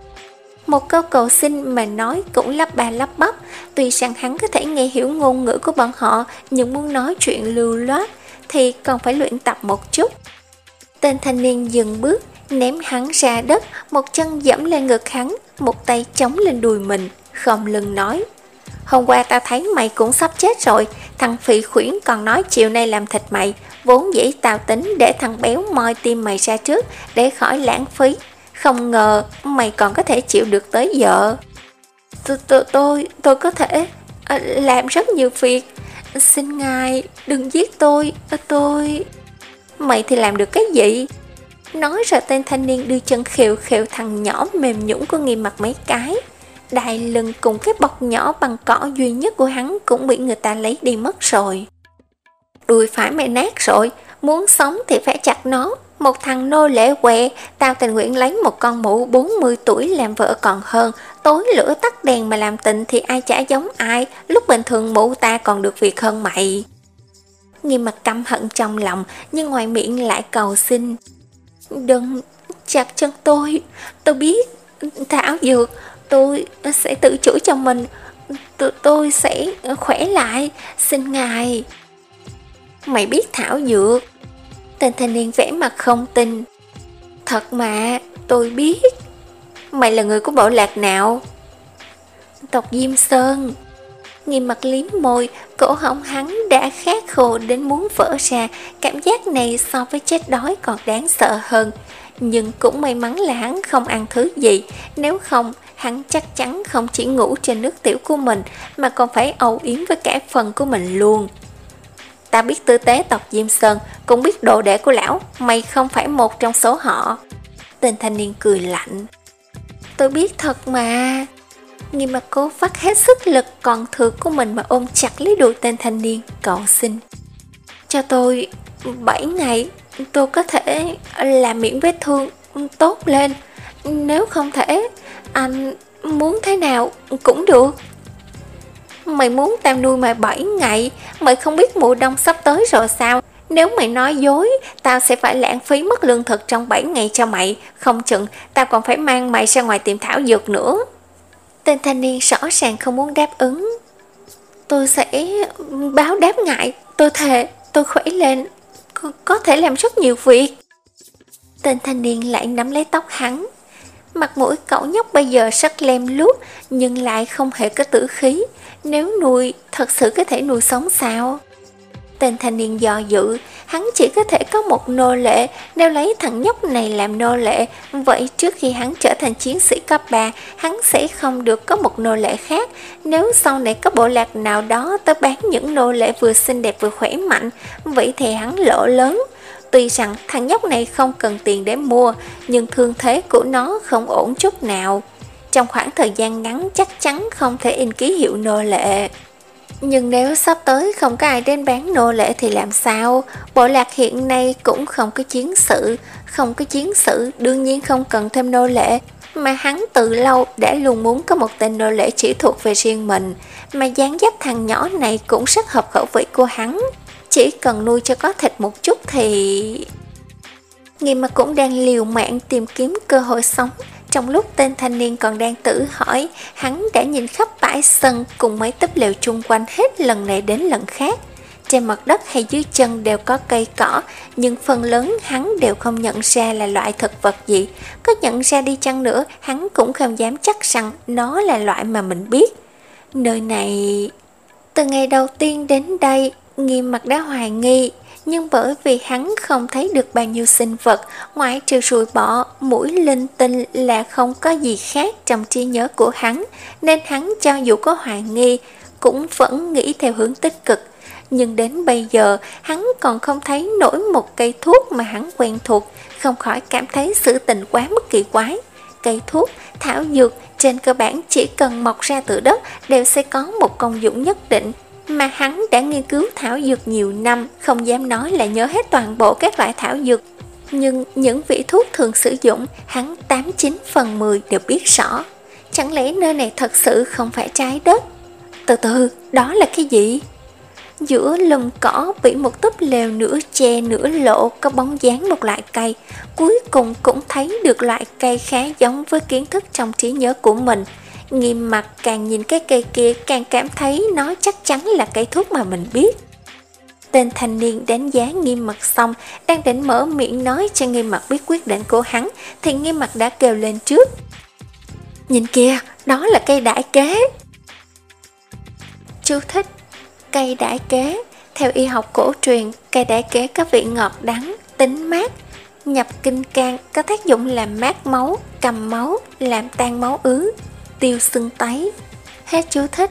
Một câu cầu xin mà nói cũng lắp ba lắp bắp. Tuy rằng hắn có thể nghe hiểu ngôn ngữ của bọn họ, nhưng muốn nói chuyện lưu loát thì còn phải luyện tập một chút. Tên thanh niên dừng bước, ném hắn ra đất, một chân dẫm lên ngực hắn, một tay chống lên đùi mình, không lưng nói: Hôm qua tao thấy mày cũng sắp chết rồi, thằng phì khuyển còn nói chiều nay làm thịt mày, vốn dĩ tao tính để thằng béo moi tim mày ra trước để khỏi lãng phí, không ngờ mày còn có thể chịu được tới giờ. Tôi, tôi, tôi, tôi có thể à, làm rất nhiều việc. Xin ngài đừng giết tôi, à, tôi... Mày thì làm được cái gì? Nói rồi tên thanh niên đưa chân khều khều thằng nhỏ mềm nhũn của Nghiêm Mặc mấy cái. Đai lưng cùng cái bọc nhỏ bằng cỏ duy nhất của hắn cũng bị người ta lấy đi mất rồi. Đùi phải mày nát rồi, muốn sống thì phải chặt nó. Một thằng nô lệ què, tao tình nguyện lấy một con mụ bốn mươi tuổi làm vợ còn hơn. Tối lửa tắt đèn mà làm tình thì ai chả giống ai, lúc bình thường mụ ta còn được việc hơn mày. Nghiêm Mặt căm hận trong lòng, nhưng ngoài miệng lại cầu xin. Đừng chặt chân tôi, tôi biết, thảo dược, tôi sẽ tự chữa cho mình, tôi, tôi sẽ khỏe lại, xin ngài. Mày biết thảo dược? Tên thanh niên vẽ mặt không tin. Thật mà, tôi biết. Mày là người của bộ lạc nào? Tộc Diêm Sơn. Nghiêm Mặt liếm môi, cổ họng hắn đã khát khô đến muốn vỡ ra. Cảm giác này so với chết đói còn đáng sợ hơn. Nhưng cũng may mắn là hắn không ăn thứ gì. Nếu không, hắn chắc chắn không chỉ ngủ trên nước tiểu của mình, mà còn phải âu yếm với cả phần của mình luôn. Ta biết tư tế tộc Diêm Sơn, cũng biết đồ đệ của lão, mày không phải một trong số họ. Tên thanh niên cười lạnh. Tôi biết thật mà. Nghiêm Mặt cố phát hết sức lực còn thừa của mình mà ôm chặt lấy đuôi tên thanh niên, cầu xin. Cho tôi bảy ngày, tôi có thể làm miệng vết thương tốt lên. Nếu không thể, anh muốn thế nào cũng được. Mày muốn tao nuôi mày bảy ngày, mày không biết mùa đông sắp tới rồi sao? Nếu mày nói dối, tao sẽ phải lãng phí mất lương thực trong bảy ngày cho mày. Không chừng, tao còn phải mang mày ra ngoài tìm thảo dược nữa. Tên thanh niên rõ ràng không muốn đáp ứng. Tôi sẽ báo đáp ngại, tôi thề, tôi khỏe lên, có, có thể làm rất nhiều việc. Tên thanh niên lại nắm lấy tóc hắn. Mặt mũi cậu nhóc bây giờ rất lem luốc, nhưng lại không hề có tử khí. Nếu nuôi, thật sự có thể nuôi sống sao? Tên thanh niên do dự, hắn chỉ có thể có một nô lệ. Nếu lấy thằng nhóc này làm nô lệ, vậy trước khi hắn trở thành chiến sĩ cấp ba, hắn sẽ không được có một nô lệ khác. Nếu sau này có bộ lạc nào đó tới bán những nô lệ vừa xinh đẹp vừa khỏe mạnh, vậy thì hắn lỗ lớn. Tuy rằng thằng nhóc này không cần tiền để mua, nhưng thương thế của nó không ổn chút nào. Trong khoảng thời gian ngắn chắc chắn không thể in ký hiệu nô lệ. Nhưng nếu sắp tới không có ai đến bán nô lệ thì làm sao? Bộ lạc hiện nay cũng không có chiến sự. Không có chiến sự đương nhiên không cần thêm nô lệ. Mà hắn từ lâu đã luôn muốn có một tên nô lệ chỉ thuộc về riêng mình. Mà dáng dấp thằng nhỏ này cũng rất hợp khẩu vị của hắn. Chỉ cần nuôi cho có thịt một chút thì... Nghiêm Mặt cũng đang liều mạng tìm kiếm cơ hội sống. Trong lúc tên thanh niên còn đang tự hỏi, hắn đã nhìn khắp bãi sân cùng mấy túp lều chung quanh hết lần này đến lần khác. Trên mặt đất hay dưới chân đều có cây cỏ, nhưng phần lớn hắn đều không nhận ra là loại thực vật gì. Có nhận ra đi chăng nữa, hắn cũng không dám chắc rằng nó là loại mà mình biết. Nơi này... Từ ngày đầu tiên đến đây, Nghiêm Mặt đã hoài nghi. Nhưng bởi vì hắn không thấy được bao nhiêu sinh vật, ngoại trừ ruồi bọ, mũi linh tinh là không có gì khác trong trí nhớ của hắn, nên hắn cho dù có hoài nghi, cũng vẫn nghĩ theo hướng tích cực. Nhưng đến bây giờ, hắn còn không thấy nổi một cây thuốc mà hắn quen thuộc, không khỏi cảm thấy sự tình quá mức kỳ quái. Cây thuốc, thảo dược, trên cơ bản chỉ cần mọc ra từ đất đều sẽ có một công dụng nhất định. Mà hắn đã nghiên cứu thảo dược nhiều năm, không dám nói là nhớ hết toàn bộ các loại thảo dược. Nhưng những vị thuốc thường sử dụng, hắn tám chín phần mười đều biết rõ. Chẳng lẽ nơi này thật sự không phải trái đất? Từ từ, đó là cái gì? Giữa lùm cỏ bị một túp lều nửa che nửa lộ có bóng dáng một loại cây. Cuối cùng cũng thấy được loại cây khá giống với kiến thức trong trí nhớ của mình. Nghiêm Mặt càng nhìn cái cây kia càng cảm thấy nó chắc chắn là cây thuốc mà mình biết. Tên thanh niên đánh giá Nghiêm Mặt xong, đang định mở miệng nói cho Nghiêm Mặt biết quyết định của hắn, thì Nghiêm Mặt đã kêu lên trước. Nhìn kìa, đó là cây đại kế. Chú thích: cây đại kế. Theo y học cổ truyền, cây đại kế có vị ngọt đắng, tính mát, nhập kinh can, có tác dụng làm mát máu, cầm máu, làm tan máu ứ. tiêu sưng tấy. Hết chú thích.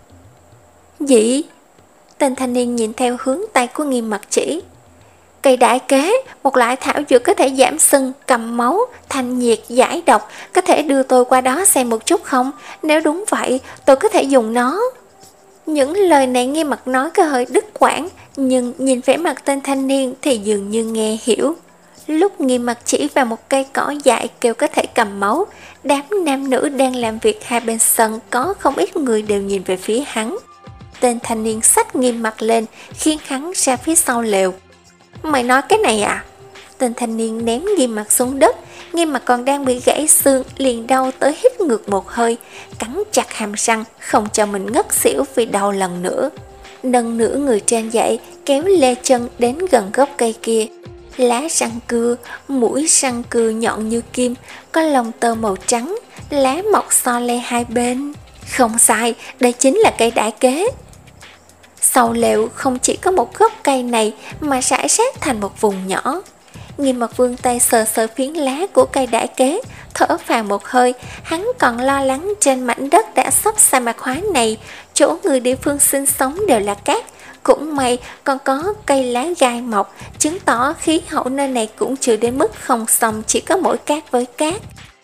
Dị. Tên thanh niên nhìn theo hướng tay của Nghiêm Mặc chỉ. Cây đại kế, một loại thảo dược có thể giảm sưng, cầm máu, thanh nhiệt, giải độc. Có thể đưa tôi qua đó xem một chút không? Nếu đúng vậy, tôi có thể dùng nó. Những lời này Nghiêm Mặc nói có hơi đứt quãng, nhưng nhìn vẻ mặt tên thanh niên thì dường như nghe hiểu. Lúc Nghiêm Mặc chỉ vào một cây cỏ dại kêu có thể cầm máu, đám nam nữ đang làm việc hai bên sân có không ít người đều nhìn về phía hắn. Tên thanh niên xách Nghiêm Mặc lên, khiến hắn ra phía sau lều. Mày nói cái này à? Tên thanh niên ném Nghiêm Mặc xuống đất. Nghiêm Mặc còn đang bị gãy xương, liền đau tới hít ngược một hơi, cắn chặt hàm răng không cho mình ngất xỉu vì đau lần nữa. Nâng nửa người trên dậy, kéo lê chân đến gần gốc cây kia. Lá răng cưa, mũi răng cưa nhọn như kim, có lông tơ màu trắng, lá mọc xo le hai bên. Không sai, đây chính là cây đại kế. Sau lều không chỉ có một gốc cây này mà rải rác thành một vùng nhỏ. Nghiêm Mặc vươn tay sờ sờ phiến lá của cây đại kế, thở phào một hơi. Hắn còn lo lắng trên mảnh đất đã sắp sa mạc hóa này, chỗ người địa phương sinh sống đều là cát. Cũng may còn có cây lá gai mọc, chứng tỏ khí hậu nơi này cũng chưa đến mức không xong chỉ có mỗi cát với cát.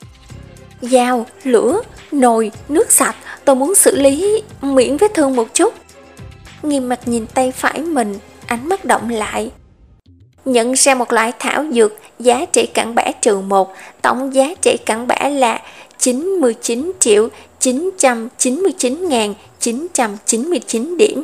Dao, lửa, nồi, nước sạch, tôi muốn xử lý miễn vết thương một chút. Nghiêm Mặc nhìn tay phải mình, ánh mắt động lại. Nhận ra một loại thảo dược, giá trị cặn bã trừ một, tổng giá trị cặn bã là chín mươi chín triệu chín trăm chín mươi chín nghìn chín trăm chín mươi chín điểm.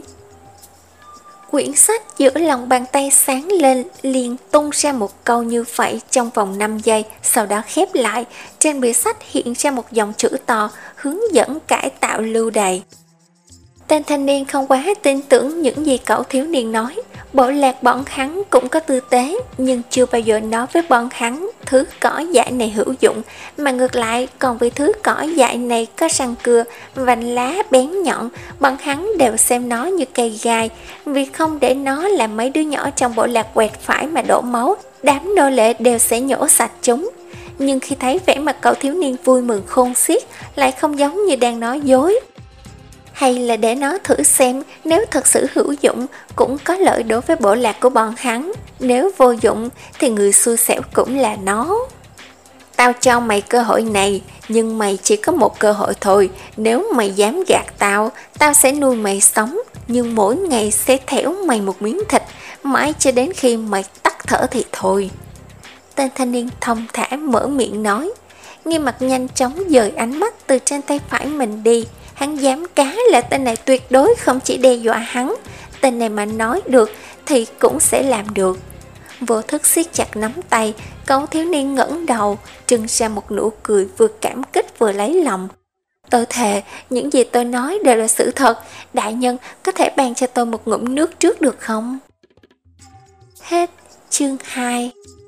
Quyển sách giữa lòng bàn tay sáng lên, liền tung ra một câu như vậy trong vòng năm giây, sau đó khép lại. Trên bìa sách hiện ra một dòng chữ to, hướng dẫn cải tạo lưu đày. Tên thanh niên không quá tin tưởng những gì cậu thiếu niên nói. Bộ lạc bọn hắn cũng có tư tế, nhưng chưa bao giờ nói với bọn hắn thứ cỏ dại này hữu dụng, mà ngược lại còn vì thứ cỏ dại này có răng cưa, vành lá bén nhọn, bọn hắn đều xem nó như cây gai. Vì không để nó làm mấy đứa nhỏ trong bộ lạc quẹt phải mà đổ máu, đám nô lệ đều sẽ nhổ sạch chúng. Nhưng khi thấy vẻ mặt cậu thiếu niên vui mừng khôn xiết, lại không giống như đang nói dối. Hay là để nó thử xem, nếu thật sự hữu dụng cũng có lợi đối với bộ lạc của bọn hắn, nếu vô dụng thì người xui xẻo cũng là nó. Tao cho mày cơ hội này, nhưng mày chỉ có một cơ hội thôi. Nếu mày dám gạt tao, tao sẽ nuôi mày sống, nhưng mỗi ngày sẽ thẻo mày một miếng thịt, mãi cho đến khi mày tắt thở thì thôi. Tên thanh niên thông thả mở miệng nói. Nghiêm Mặc nhanh chóng dời ánh mắt từ trên tay phải mình đi. Hắn dám cá là tên này tuyệt đối không chỉ đe dọa hắn, tên này mà nói được thì cũng sẽ làm được. Vô thức siết chặt nắm tay, cậu thiếu niên ngẩng đầu, trưng ra một nụ cười vừa cảm kích vừa lấy lòng. Tôi thề, những gì tôi nói đều là sự thật. Đại nhân có thể ban cho tôi một ngụm nước trước được không? Hết chương hai.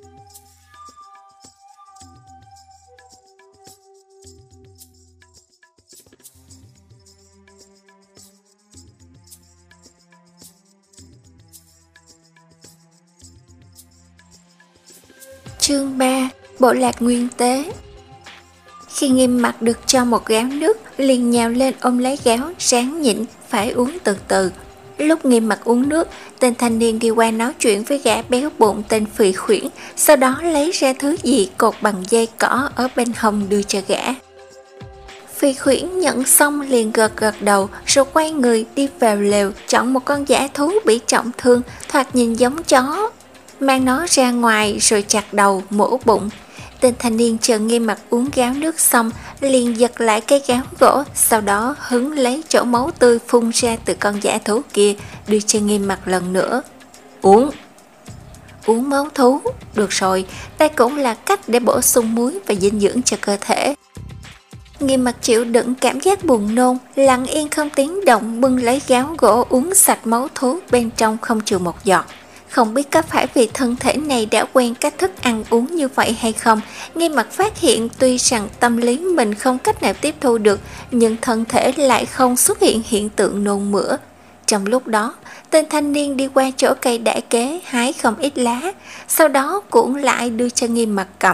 Chương ba. Bộ lạc nguyên tế. Khi Nghiêm Mặc được cho một gáo nước, liền nhào lên ôm lấy gáo, ráng nhịn, phải uống từ từ. Lúc Nghiêm Mặc uống nước, tên thanh niên đi qua nói chuyện với gã béo bụng tên Phì Khuyển, sau đó lấy ra thứ gì cột bằng dây cỏ ở bên hông đưa cho gã. Phì Khuyển nhận xong liền gật gật đầu, rồi quay người đi vào lều, chọn một con dã thú bị trọng thương, thoạt nhìn giống chó. Mang nó ra ngoài rồi chặt đầu, mổ bụng. Tên thanh niên chờ Nghiêm Mặc uống gáo nước xong, liền giật lại cái gáo gỗ, sau đó hứng lấy chỗ máu tươi phun ra từ con dã thú kia, đưa cho Nghiêm Mặc lần nữa. Uống. Uống máu thú, được rồi, đây cũng là cách để bổ sung muối và dinh dưỡng cho cơ thể. Nghiêm Mặc chịu đựng cảm giác buồn nôn, lặng yên không tiếng động bưng lấy gáo gỗ uống sạch máu thú bên trong không trừ một giọt. Không biết có phải vì thân thể này đã quen cách thức ăn uống như vậy hay không, Nghiêm Mặc phát hiện tuy rằng tâm lý mình không cách nào tiếp thu được, nhưng thân thể lại không xuất hiện hiện tượng nôn mửa. Trong lúc đó, tên thanh niên đi qua chỗ cây đại kế hái không ít lá, sau đó cuộn lại đưa cho Nghiêm Mặc cầm,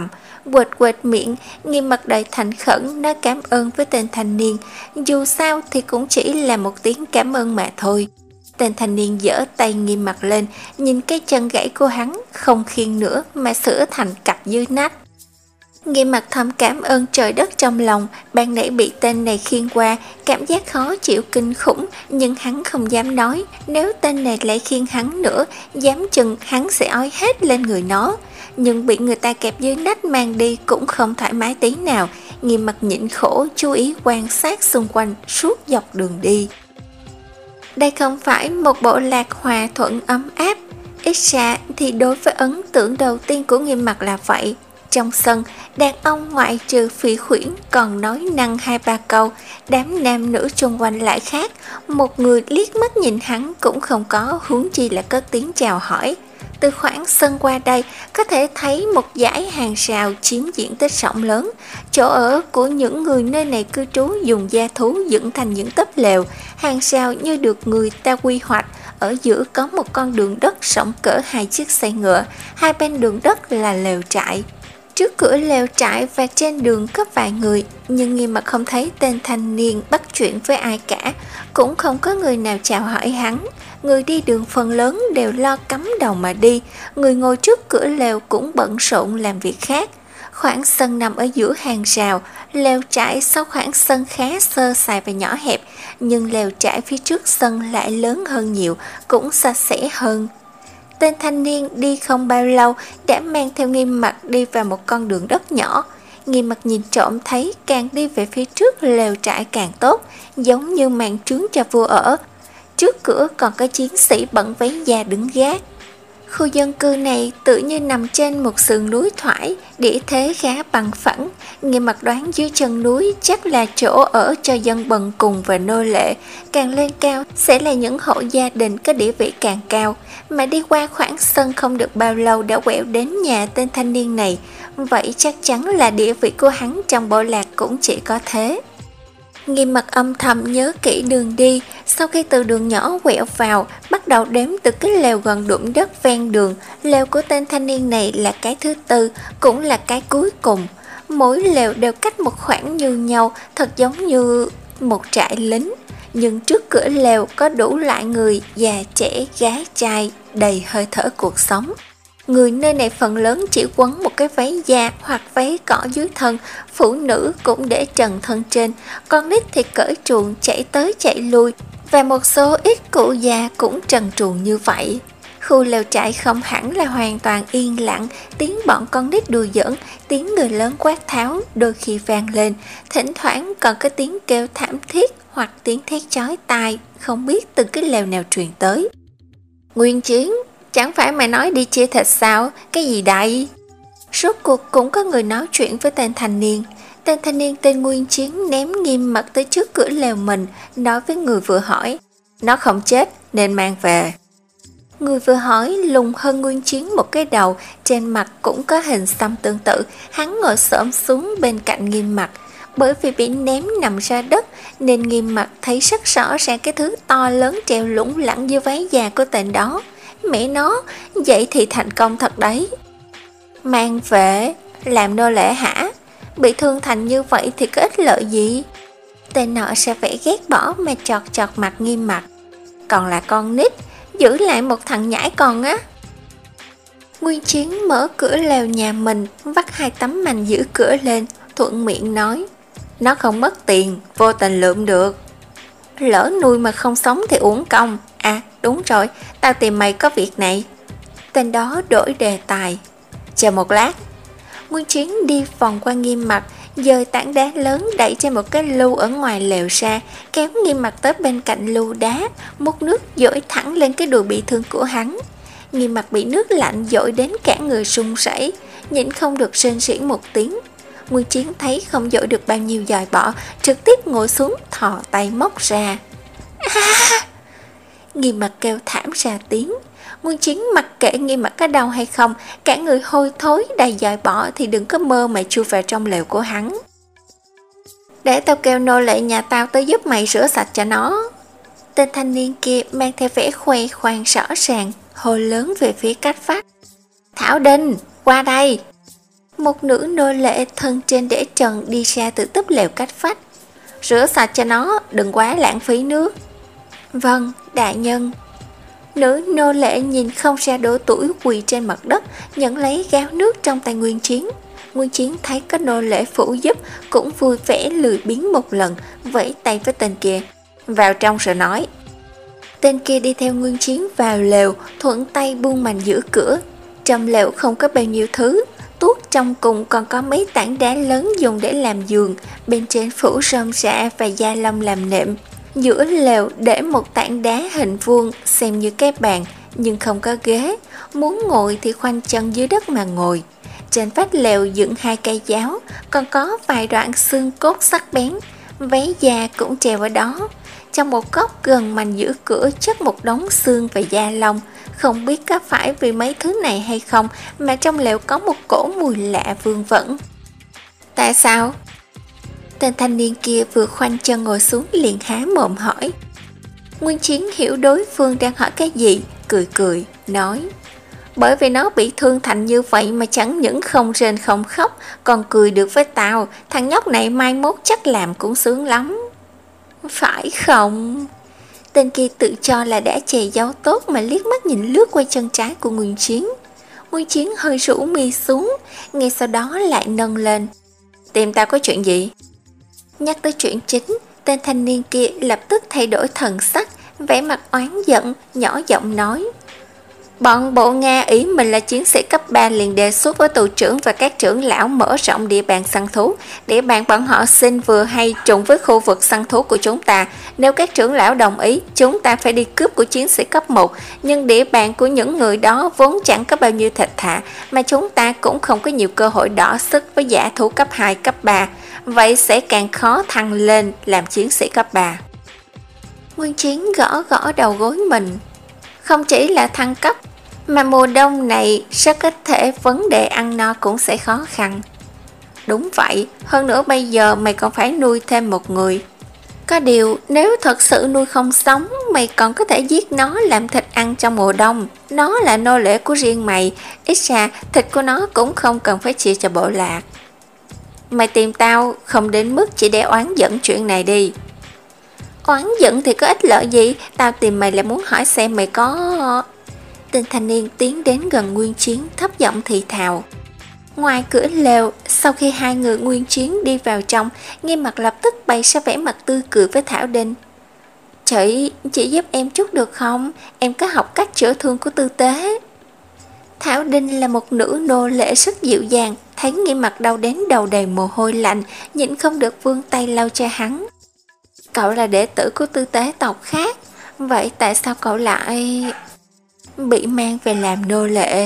quệt quệt miệng, Nghiêm mặt đầy thành khẩn nói cảm ơn với tên thanh niên, dù sao thì cũng chỉ là một tiếng cảm ơn mà thôi. Tên thanh niên giở tay Nghiêm mặt lên, nhìn cái chân gãy của hắn, không khiêng nữa mà sửa thành cặp dưới nách. Nghiêm mặt thầm cảm ơn trời đất trong lòng, ban nãy bị tên này khiêng qua, cảm giác khó chịu kinh khủng, nhưng hắn không dám nói, nếu tên này lại khiêng hắn nữa, dám chừng hắn sẽ ói hết lên người nó. Nhưng bị người ta kẹp dưới nách mang đi cũng không thoải mái tí nào, Nghiêm mặt nhịn khổ, chú ý quan sát xung quanh suốt dọc đường đi. Đây không phải một bộ lạc hòa thuận ấm áp, ít ra thì đối với ấn tượng đầu tiên của Nghiêm mặt là vậy. Trong sân, đàn ông ngoại trừ Phỉ Khuyển còn nói năng hai ba câu, đám nam nữ xung quanh lại khác, một người liếc mắt nhìn hắn cũng không có, huống chi là cất tiếng chào hỏi. Từ khoảng sân qua đây, có thể thấy một dãy hàng rào chiếm diện tích rộng lớn. Chỗ ở của những người nơi này cư trú dùng gia thú dựng thành những túp lều, hàng rào như được người ta quy hoạch. Ở giữa có một con đường đất rộng cỡ hai chiếc xe ngựa, hai bên đường đất là lều trại. Trước cửa lều trại và trên đường có vài người, nhưng Nghiêm mặt không thấy tên thanh niên bắt chuyện với ai cả, cũng không có người nào chào hỏi hắn. Người đi đường phần lớn đều lo cắm đầu mà đi, người ngồi trước cửa lều cũng bận rộn làm việc khác. Khoảng sân nằm ở giữa hàng rào, lều trại sau khoảng sân khá sơ sài và nhỏ hẹp, nhưng lều trại phía trước sân lại lớn hơn nhiều, cũng sạch sẽ hơn. Tên thanh niên đi không bao lâu đã mang theo Nghiêm mặt đi vào một con đường đất nhỏ. Nghiêm mặt nhìn trộm thấy càng đi về phía trước lều trại càng tốt, giống như màn trướng cho vua ở. Trước cửa còn có chiến sĩ bận váy da đứng gác. Khu dân cư này tự như nằm trên một sườn núi thoải, địa thế khá bằng phẳng. Nghiêm mặt đoán dưới chân núi chắc là chỗ ở cho dân bần cùng và nô lệ. Càng lên cao sẽ là những hộ gia đình có địa vị càng cao. Mà đi qua khoảng sân không được bao lâu đã quẹo đến nhà tên thanh niên này. Vậy chắc chắn là địa vị của hắn trong bộ lạc cũng chỉ có thế. Nghiêm mặt âm thầm nhớ kỹ đường đi, sau khi từ đường nhỏ quẹo vào, bắt đầu đếm từ cái lều gần đụng đất ven đường. Lều của tên thanh niên này là cái thứ tư, cũng là cái cuối cùng. Mỗi lều đều cách một khoảng như nhau, thật giống như một trại lính. Nhưng trước cửa lều có đủ loại người, già trẻ, gái trai, đầy hơi thở cuộc sống. Người nơi này phần lớn chỉ quấn một cái váy da hoặc váy cỏ dưới thân, phụ nữ cũng để trần thân trên, con nít thì cởi truồng chạy tới chạy lui, và một số ít cụ già cũng trần truồng như vậy. Khu lều trại không hẳn là hoàn toàn yên lặng, tiếng bọn con nít đùa giỡn, tiếng người lớn quát tháo đôi khi vang lên, thỉnh thoảng còn có tiếng kêu thảm thiết hoặc tiếng thét chói tai, không biết từ cái lều nào truyền tới. Nguyên Chiến, chẳng phải mày nói đi chia thịt sao? Cái gì đây? Rốt cuộc cũng có người nói chuyện với tên thanh niên. Tên thanh niên tên Nguyên Chiến ném Nghiêm mặt tới trước cửa lều mình, nói với người vừa hỏi. Nó không chết nên mang về. Người vừa hỏi lùn hơn Nguyên Chiến một cái đầu, trên mặt cũng có hình xăm tương tự. Hắn ngồi xổm xuống bên cạnh Nghiêm mặt. Bởi vì bị ném nằm ra đất nên Nghiêm mặt thấy rất rõ ràng cái thứ to lớn treo lủng lẳng dưới váy da của tên đó. Mẹ nó, vậy thì thành công thật đấy. Mang về, làm nô lệ hả? Bị thương thành như vậy thì có ích lợi gì? Tên nọ sẽ vẻ ghét bỏ mà chọt chọt mặt Nghiêm mặt. Còn là con nít, giữ lại một thằng nhãi con á. Nguyên Chiến mở cửa lều nhà mình, vắt hai tấm mành giữ cửa lên, thuận miệng nói. Nó không mất tiền, vô tình lượm được. Lỡ nuôi mà không sống thì uổng công. À đúng rồi, tao tìm mày có việc này. Tên đó đổi đề tài. Chờ một lát. Nguyên Chiến đi vòng qua Nghiêm mặt, dời tảng đá lớn đẩy trên một cái lu ở ngoài lều ra, kéo Nghiêm mặt tới bên cạnh lu đá, múc nước dội thẳng lên cái đùi bị thương của hắn. Nghiêm mặt bị nước lạnh dội đến cả người run rẩy, nhịn không được rên rỉ một tiếng. Nguyên Chiến thấy không dội được bao nhiêu dòi bỏ, trực tiếp ngồi xuống thò tay móc ra. À! Nghiêm mặt kêu thảm ra tiếng. Nguyên Chiến mặc kệ Nghiêm mặt có đau hay không, cả người hôi thối đầy dòi bỏ thì đừng có mơ mà chui vào trong lều của hắn. Để tao kêu nô lệ nhà tao tới giúp mày rửa sạch cho nó. Tên thanh niên kia mang theo vẻ khoe khoang rõ ràng, hô lớn về phía cách vách. Thảo Đinh, qua đây. Một nữ nô lệ thân trên để trần đi ra từ túp lều cách vách. Rửa sạch cho nó, đừng quá lãng phí nước. Vâng, đại nhân. Nữ nô lệ nhìn không ra độ tuổi quỳ trên mặt đất, nhận lấy gáo nước trong tay Nguyên Chiến. Nguyên Chiến thấy có nô lệ phụ giúp, cũng vui vẻ lười biếng một lần, vẫy tay với tên kia. Vào trong rồi nói. Tên kia đi theo Nguyên Chiến vào lều, thuận tay buông màn giữ cửa. Trong lều không có bao nhiêu thứ, tuốt trong cùng còn có mấy tảng đá lớn dùng để làm giường, bên trên phủ rơm rạ và da lông làm nệm. Giữa lều để một tảng đá hình vuông xem như cái bàn, nhưng không có ghế, muốn ngồi thì khoanh chân dưới đất mà ngồi. Trên vách lều dựng hai cây giáo, còn có vài đoạn xương cốt sắc bén, váy da cũng treo ở đó. Trong một góc gần màn giữ cửa chất một đống xương và da lông. Không biết có phải vì mấy thứ này hay không mà trong lều có một cổ mùi lạ vương vẩn. Tại sao? Tên thanh niên kia vừa khoanh chân ngồi xuống liền há mồm hỏi. Nguyên Chiến hiểu đối phương đang hỏi cái gì, cười cười, nói. Bởi vì nó bị thương thành như vậy mà chẳng những không rên không khóc, còn cười được với tao, thằng nhóc này mai mốt chắc làm cũng sướng lắm. Phải không? Tên kia tự cho là đã che giấu tốt mà liếc mắt nhìn lướt qua chân trái của Nguyên Chiến. Nguyên Chiến hơi rũ mi xuống, ngay sau đó lại nâng lên. Tìm tao có chuyện gì? Nhắc tới chuyện chính, tên thanh niên kia lập tức thay đổi thần sắc, vẻ mặt oán giận, nhỏ giọng nói. Bọn bộ Nga ý mình là chiến sĩ cấp ba liền đề xuất với tù trưởng và các trưởng lão mở rộng địa bàn săn thú. Địa bàn bọn họ xin vừa hay trùng với khu vực săn thú của chúng ta. Nếu các trưởng lão đồng ý, chúng ta phải đi cướp của chiến sĩ cấp một. Nhưng địa bàn của những người đó vốn chẳng có bao nhiêu thịt thà, mà chúng ta cũng không có nhiều cơ hội đỏ sức với giả thú cấp hai, cấp ba. Vậy sẽ càng khó thăng lên làm chiến sĩ cấp ba. Nguyên Chiến gõ gõ đầu gối mình. Không chỉ là thăng cấp, mà mùa đông này rất có thể vấn đề ăn no cũng sẽ khó khăn. Đúng vậy, hơn nữa bây giờ mày còn phải nuôi thêm một người. Có điều nếu thật sự nuôi không sống, mày còn có thể giết nó làm thịt ăn trong mùa đông. Nó là nô lệ của riêng mày, ít ra thịt của nó cũng không cần phải chia cho bộ lạc. Mày tìm tao không đến mức chỉ để oán giận chuyện này đi. Oán giận thì có ích lợi gì, tao tìm mày là muốn hỏi xem mày có... Tên thanh niên tiến đến gần Nguyên Chiến thấp giọng thì thào. Ngoài cửa lều, sau khi hai người Nguyên Chiến đi vào trong, Nghiêm Mặt lập tức bày ra vẻ mặt tươi cười với Thảo Đinh. Chị, chị giúp em chút được không? Em có học cách chữa thương của tư tế. Thảo Đinh là một nữ nô lệ rất dịu dàng, thấy Nghiêm Mặt đau đến đầu đầy mồ hôi lạnh, nhịn không được vươn tay lau cho hắn. Cậu là đệ tử của tư tế tộc khác, vậy tại sao cậu lại... bị mang về làm nô lệ?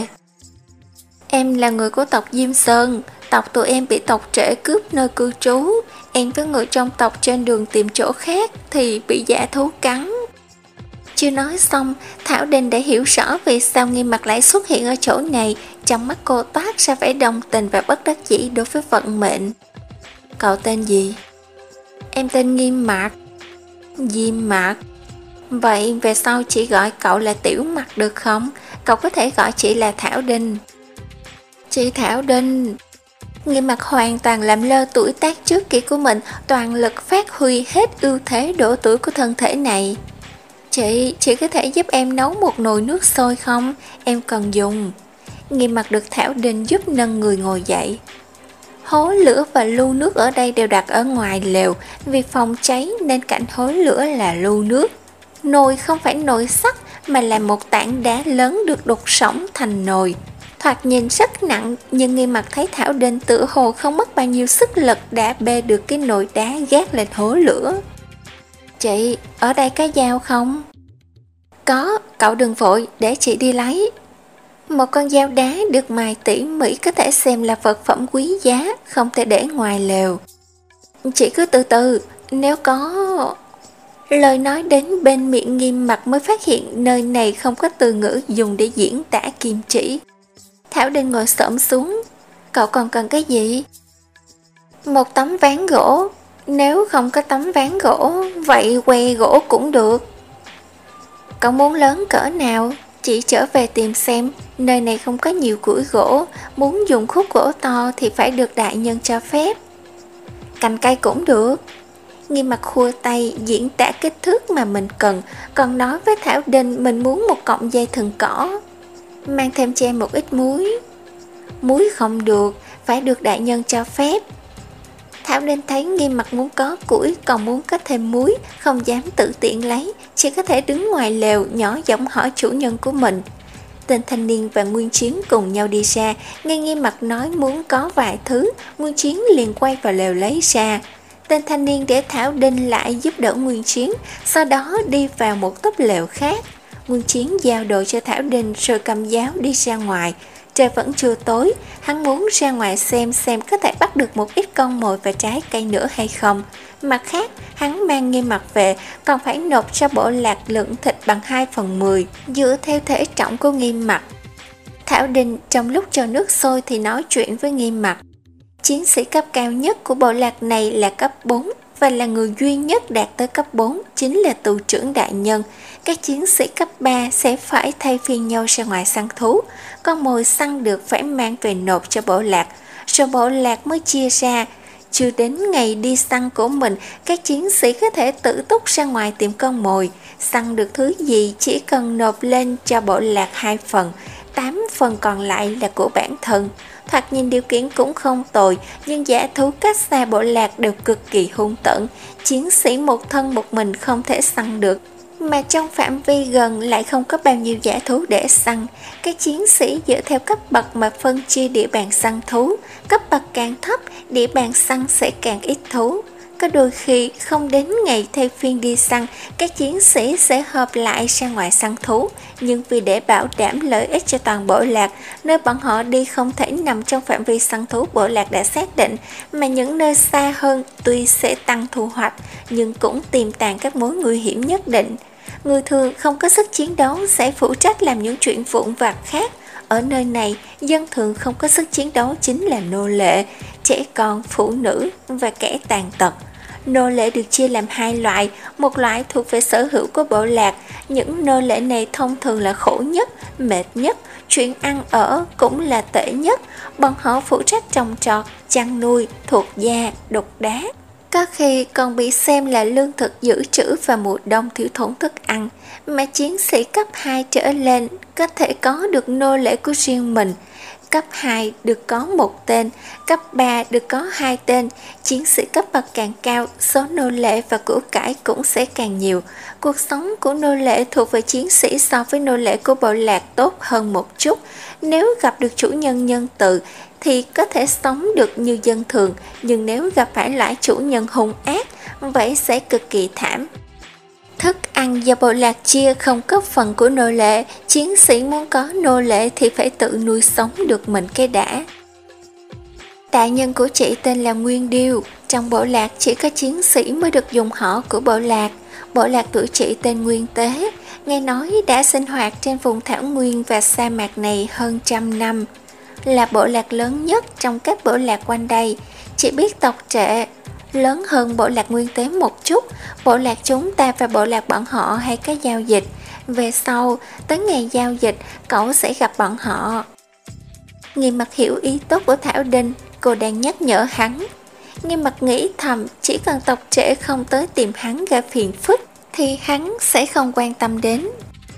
Em là người của tộc Diêm Sơn, tộc tụi em bị tộc Trễ cướp nơi cư trú. Em với người trong tộc trên đường tìm chỗ khác thì bị dã thú cắn. Chưa nói xong, Thảo Đinh đã hiểu rõ vì sao Nghiêm Mặt lại xuất hiện ở chỗ này. Trong mắt cô toát ra vẻ đồng tình và bất đắc dĩ đối với vận mệnh. Cậu tên gì? Em tên Nghiêm Mặt. Diêm Mặt. Vậy về sau chị gọi cậu là Tiểu Mặt được không? Cậu có thể gọi chị là Thảo Đinh. Chị Thảo Đinh. Nghiêm Mặt hoàn toàn làm lơ tuổi tác trước kia của mình, toàn lực phát huy hết ưu thế độ tuổi của thân thể này. Chị, chị có thể giúp em nấu một nồi nước sôi không? Em cần dùng. Nghiêm Mặt được Thảo Đinh giúp nâng người ngồi dậy. Hố lửa và lu nước ở đây đều đặt ở ngoài lều, vì phòng cháy nên cạnh hố lửa là lu nước. Nồi không phải nồi sắt mà là một tảng đá lớn được đục sóng thành nồi. Thoạt nhìn rất nặng, nhưng Nghiêm Mặt thấy Thảo Đinh tự hồ không mất bao nhiêu sức lực đã bê được cái nồi đá gác lên hố lửa. Chị, ở đây có dao không? Có, cậu đừng vội, để chị đi lấy. Một con dao đá được mài tỉ mỉ có thể xem là vật phẩm quý giá, không thể để ngoài lều. Chị cứ từ từ, nếu có... Lời nói đến bên miệng Nghiêm Mặt mới phát hiện nơi này không có từ ngữ dùng để diễn tả kim chỉ. Thảo Đinh ngồi xổm xuống. Cậu còn cần cái gì? Một tấm ván gỗ. Nếu không có tấm ván gỗ, vậy que gỗ cũng được. Cậu muốn lớn cỡ nào? Chị trở về tìm xem. Nơi này không có nhiều củi gỗ, muốn dùng khúc gỗ to thì phải được đại nhân cho phép. Cành cây cũng được. Nghiêm Mặt khua tay diễn tả kích thước mà mình cần, còn nói với Thảo Đinh mình muốn một cọng dây thừng cỏ, mang thêm cho em một ít muối. Muối không được, phải được đại nhân cho phép. Thảo Đinh thấy Nghiêm Mặt muốn có củi còn muốn có thêm muối, không dám tự tiện lấy, chỉ có thể đứng ngoài lều nhỏ giọng hỏi chủ nhân của mình. Tên thanh niên và Nguyên Chiến cùng nhau đi ra, nghe Nghiêm Mặt nói muốn có vài thứ, Nguyên Chiến liền quay vào lều lấy ra. Tên thanh niên để Thảo Đinh lại giúp đỡ Nguyên Chiến, sau đó đi vào một túp lều khác. Nguyên Chiến giao đồ cho Thảo Đinh rồi cầm giáo đi ra ngoài. Trời vẫn chưa tối, hắn muốn ra ngoài xem xem có thể bắt được một ít con mồi và trái cây nữa hay không. Mặt khác, hắn mang Nghiêm Mặt về, còn phải nộp cho bộ lạc lượng thịt bằng hai phần mười, dựa theo thể trọng của Nghiêm Mặt. Thảo Đinh trong lúc chờ nước sôi thì nói chuyện với Nghiêm Mặt. Chiến sĩ cấp cao nhất của bộ lạc này là cấp bốn và là người duy nhất đạt tới cấp bốn, chính là tù trưởng đại nhân. Các chiến sĩ cấp ba sẽ phải thay phiên nhau ra ngoài săn thú. Con mồi săn được phải mang về nộp cho bộ lạc, rồi bộ lạc mới chia ra. Chưa đến ngày đi săn của mình, các chiến sĩ có thể tự túc ra ngoài tìm con mồi. Săn được thứ gì chỉ cần nộp lên cho bộ lạc hai phần, tám phần còn lại là của bản thân. Thoạt nhìn điều kiện cũng không tồi, nhưng dã thú cách xa bộ lạc đều cực kỳ hung tợn. Chiến sĩ một thân một mình không thể săn được, mà trong phạm vi gần lại không có bao nhiêu dã thú để săn. Các chiến sĩ dựa theo cấp bậc mà phân chia địa bàn săn thú. Cấp bậc càng thấp, địa bàn săn sẽ càng ít thú. Có đôi khi không đến ngày thay phiên đi săn, các chiến sĩ sẽ hợp lại ra ngoài săn thú. Nhưng vì để bảo đảm lợi ích cho toàn bộ lạc, nơi bọn họ đi không thể nằm trong phạm vi săn thú bộ lạc đã xác định, mà những nơi xa hơn tuy sẽ tăng thu hoạch, nhưng cũng tiềm tàng các mối nguy hiểm nhất định. Người thường không có sức chiến đấu sẽ phụ trách làm những chuyện vụn vặt khác. Ở nơi này, dân thường không có sức chiến đấu chính là nô lệ, trẻ con, phụ nữ và kẻ tàn tật. Nô lệ được chia làm hai loại, một loại thuộc về sở hữu của bộ lạc. Những nô lệ này thông thường là khổ nhất, mệt nhất, chuyện ăn ở cũng là tệ nhất. Bọn họ phụ trách trồng trọt, chăn nuôi, thuộc da, đục đá. Có khi còn bị xem là lương thực dự trữ và mùa đông thiếu thốn thức ăn. Mà chiến sĩ cấp hai trở lên có thể có được nô lệ của riêng mình. Cấp hai được có một tên, cấp ba được có hai tên. Chiến sĩ cấp bậc càng cao, số nô lệ và của cải cũng sẽ càng nhiều. Cuộc sống của nô lệ thuộc về chiến sĩ so với nô lệ của bộ lạc tốt hơn một chút. Nếu gặp được chủ nhân nhân từ thì có thể sống được như dân thường, nhưng nếu gặp phải loại chủ nhân hung ác, vậy sẽ cực kỳ thảm. Thức ăn do bộ lạc chia không có phần của nô lệ, chiến sĩ muốn có nô lệ thì phải tự nuôi sống được mình cái đã. Đại nhân của chị tên là Nguyên Điêu, trong bộ lạc chỉ có chiến sĩ mới được dùng họ của bộ lạc. Bộ lạc tuổi chị tên Nguyên Tế, nghe nói đã sinh hoạt trên vùng thảo nguyên và sa mạc này hơn trăm năm. Là bộ lạc lớn nhất trong các bộ lạc quanh đây, chỉ biết tộc Trệ, lớn hơn bộ lạc Nguyên Tế một chút. Bộ lạc chúng ta và bộ lạc bọn họ hay có giao dịch. Về sau, tới ngày giao dịch, cậu sẽ gặp bọn họ. Nghiêm Mặt hiểu ý tốt của Thảo Đinh, cô đang nhắc nhở hắn. Nghiêm Mặt nghĩ thầm, chỉ cần tộc Trệ không tới tìm hắn gây phiền phức thì hắn sẽ không quan tâm đến.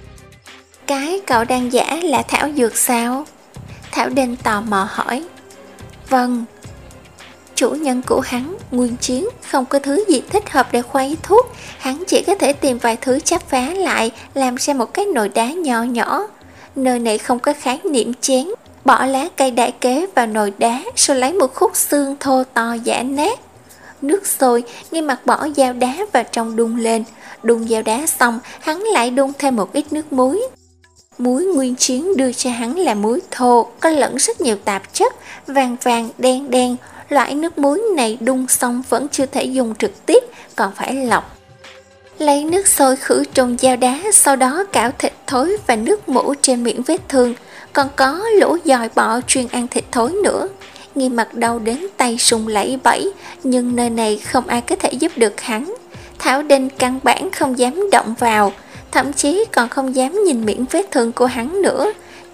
Cái cậu đang giả là thảo dược sao? Thảo Đinh tò mò hỏi. Vâng. Chủ nhân của hắn, Nguyên Chiến, không có thứ gì thích hợp để khuấy thuốc. Hắn chỉ có thể tìm vài thứ chắp vá lại, làm ra một cái nồi đá nhỏ nhỏ. Nơi này không có khái niệm chén. Bỏ lá cây đại kế vào nồi đá, rồi lấy một khúc xương thô to giã nát. Nước sôi, Nghiêm Mặt bỏ dao đá vào trong đun lên. Đun dao đá xong, hắn lại đun thêm một ít nước muối. Muối Nguyên Chiến đưa cho hắn là muối thô, có lẫn rất nhiều tạp chất, vàng vàng, đen đen. Loại nước muối này đun xong vẫn chưa thể dùng trực tiếp, còn phải lọc. Lấy nước sôi khử trùng dao đá, sau đó cạo thịt thối và nước mũ trên miệng vết thương. Còn có lũ dòi bọ chuyên ăn thịt thối nữa. Nghiêm Mặt đau đến tay sùng lẫy bẫy, nhưng nơi này không ai có thể giúp được hắn. Thảo Đinh căn bản không dám động vào, thậm chí còn không dám nhìn miệng vết thương của hắn nữa.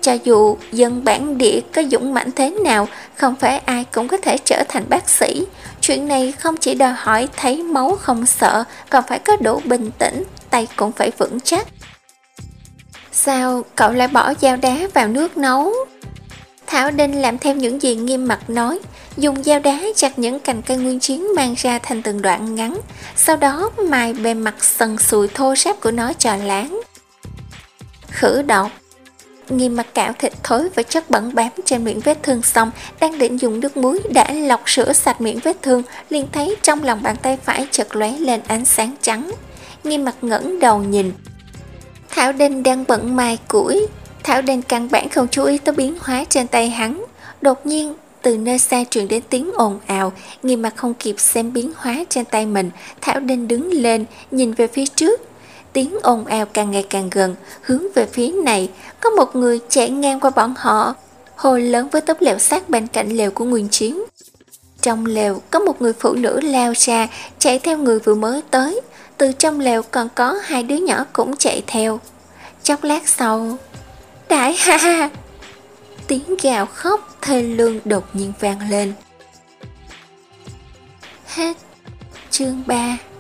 cho dù dân bản địa có dũng mãnh thế nào, không phải ai cũng có thể trở thành bác sĩ. Chuyện này không chỉ đòi hỏi thấy máu không sợ, còn phải có độ bình tĩnh, tay cũng phải vững chắc. Sao cậu lại bỏ dao đá vào nước nấu? Thảo Đinh làm theo những gì Nghiêm Mặc nói, dùng dao đá chặt những cành cây nguyên chiến mang ra thành từng đoạn ngắn, sau đó mài bề mặt sần sùi thô ráp của nó cho láng. Khử độc. Nghiêm Mặc cạo thịt thối và chất bẩn bám trên miệng vết thương xong, đang định dùng nước muối đã lọc rửa sạch miệng vết thương, liền thấy trong lòng bàn tay phải chợt lóe lên ánh sáng trắng. Nghiêm Mặc ngẩng đầu nhìn, Thảo Đinh đang bận mài củi. Thảo Đinh căn bản không chú ý tới biến hóa trên tay hắn. Đột nhiên từ nơi xa truyền đến tiếng ồn ào. Nghiêm Mặc không kịp xem biến hóa trên tay mình, Thảo Đinh đứng lên nhìn về phía trước. Tiếng ồn ào càng ngày càng gần, hướng về phía này. Có một người chạy ngang qua bọn họ, hô lớn với tốc lều sát bên cạnh lều của Nguyên Chiến. Trong lều có một người phụ nữ lao ra, chạy theo người vừa mới tới. Từ trong lều còn có hai đứa nhỏ cũng chạy theo. Chốc lát sau, đại ha! Tiếng gào khóc thê lương đột nhiên vang lên. Hết chương ba.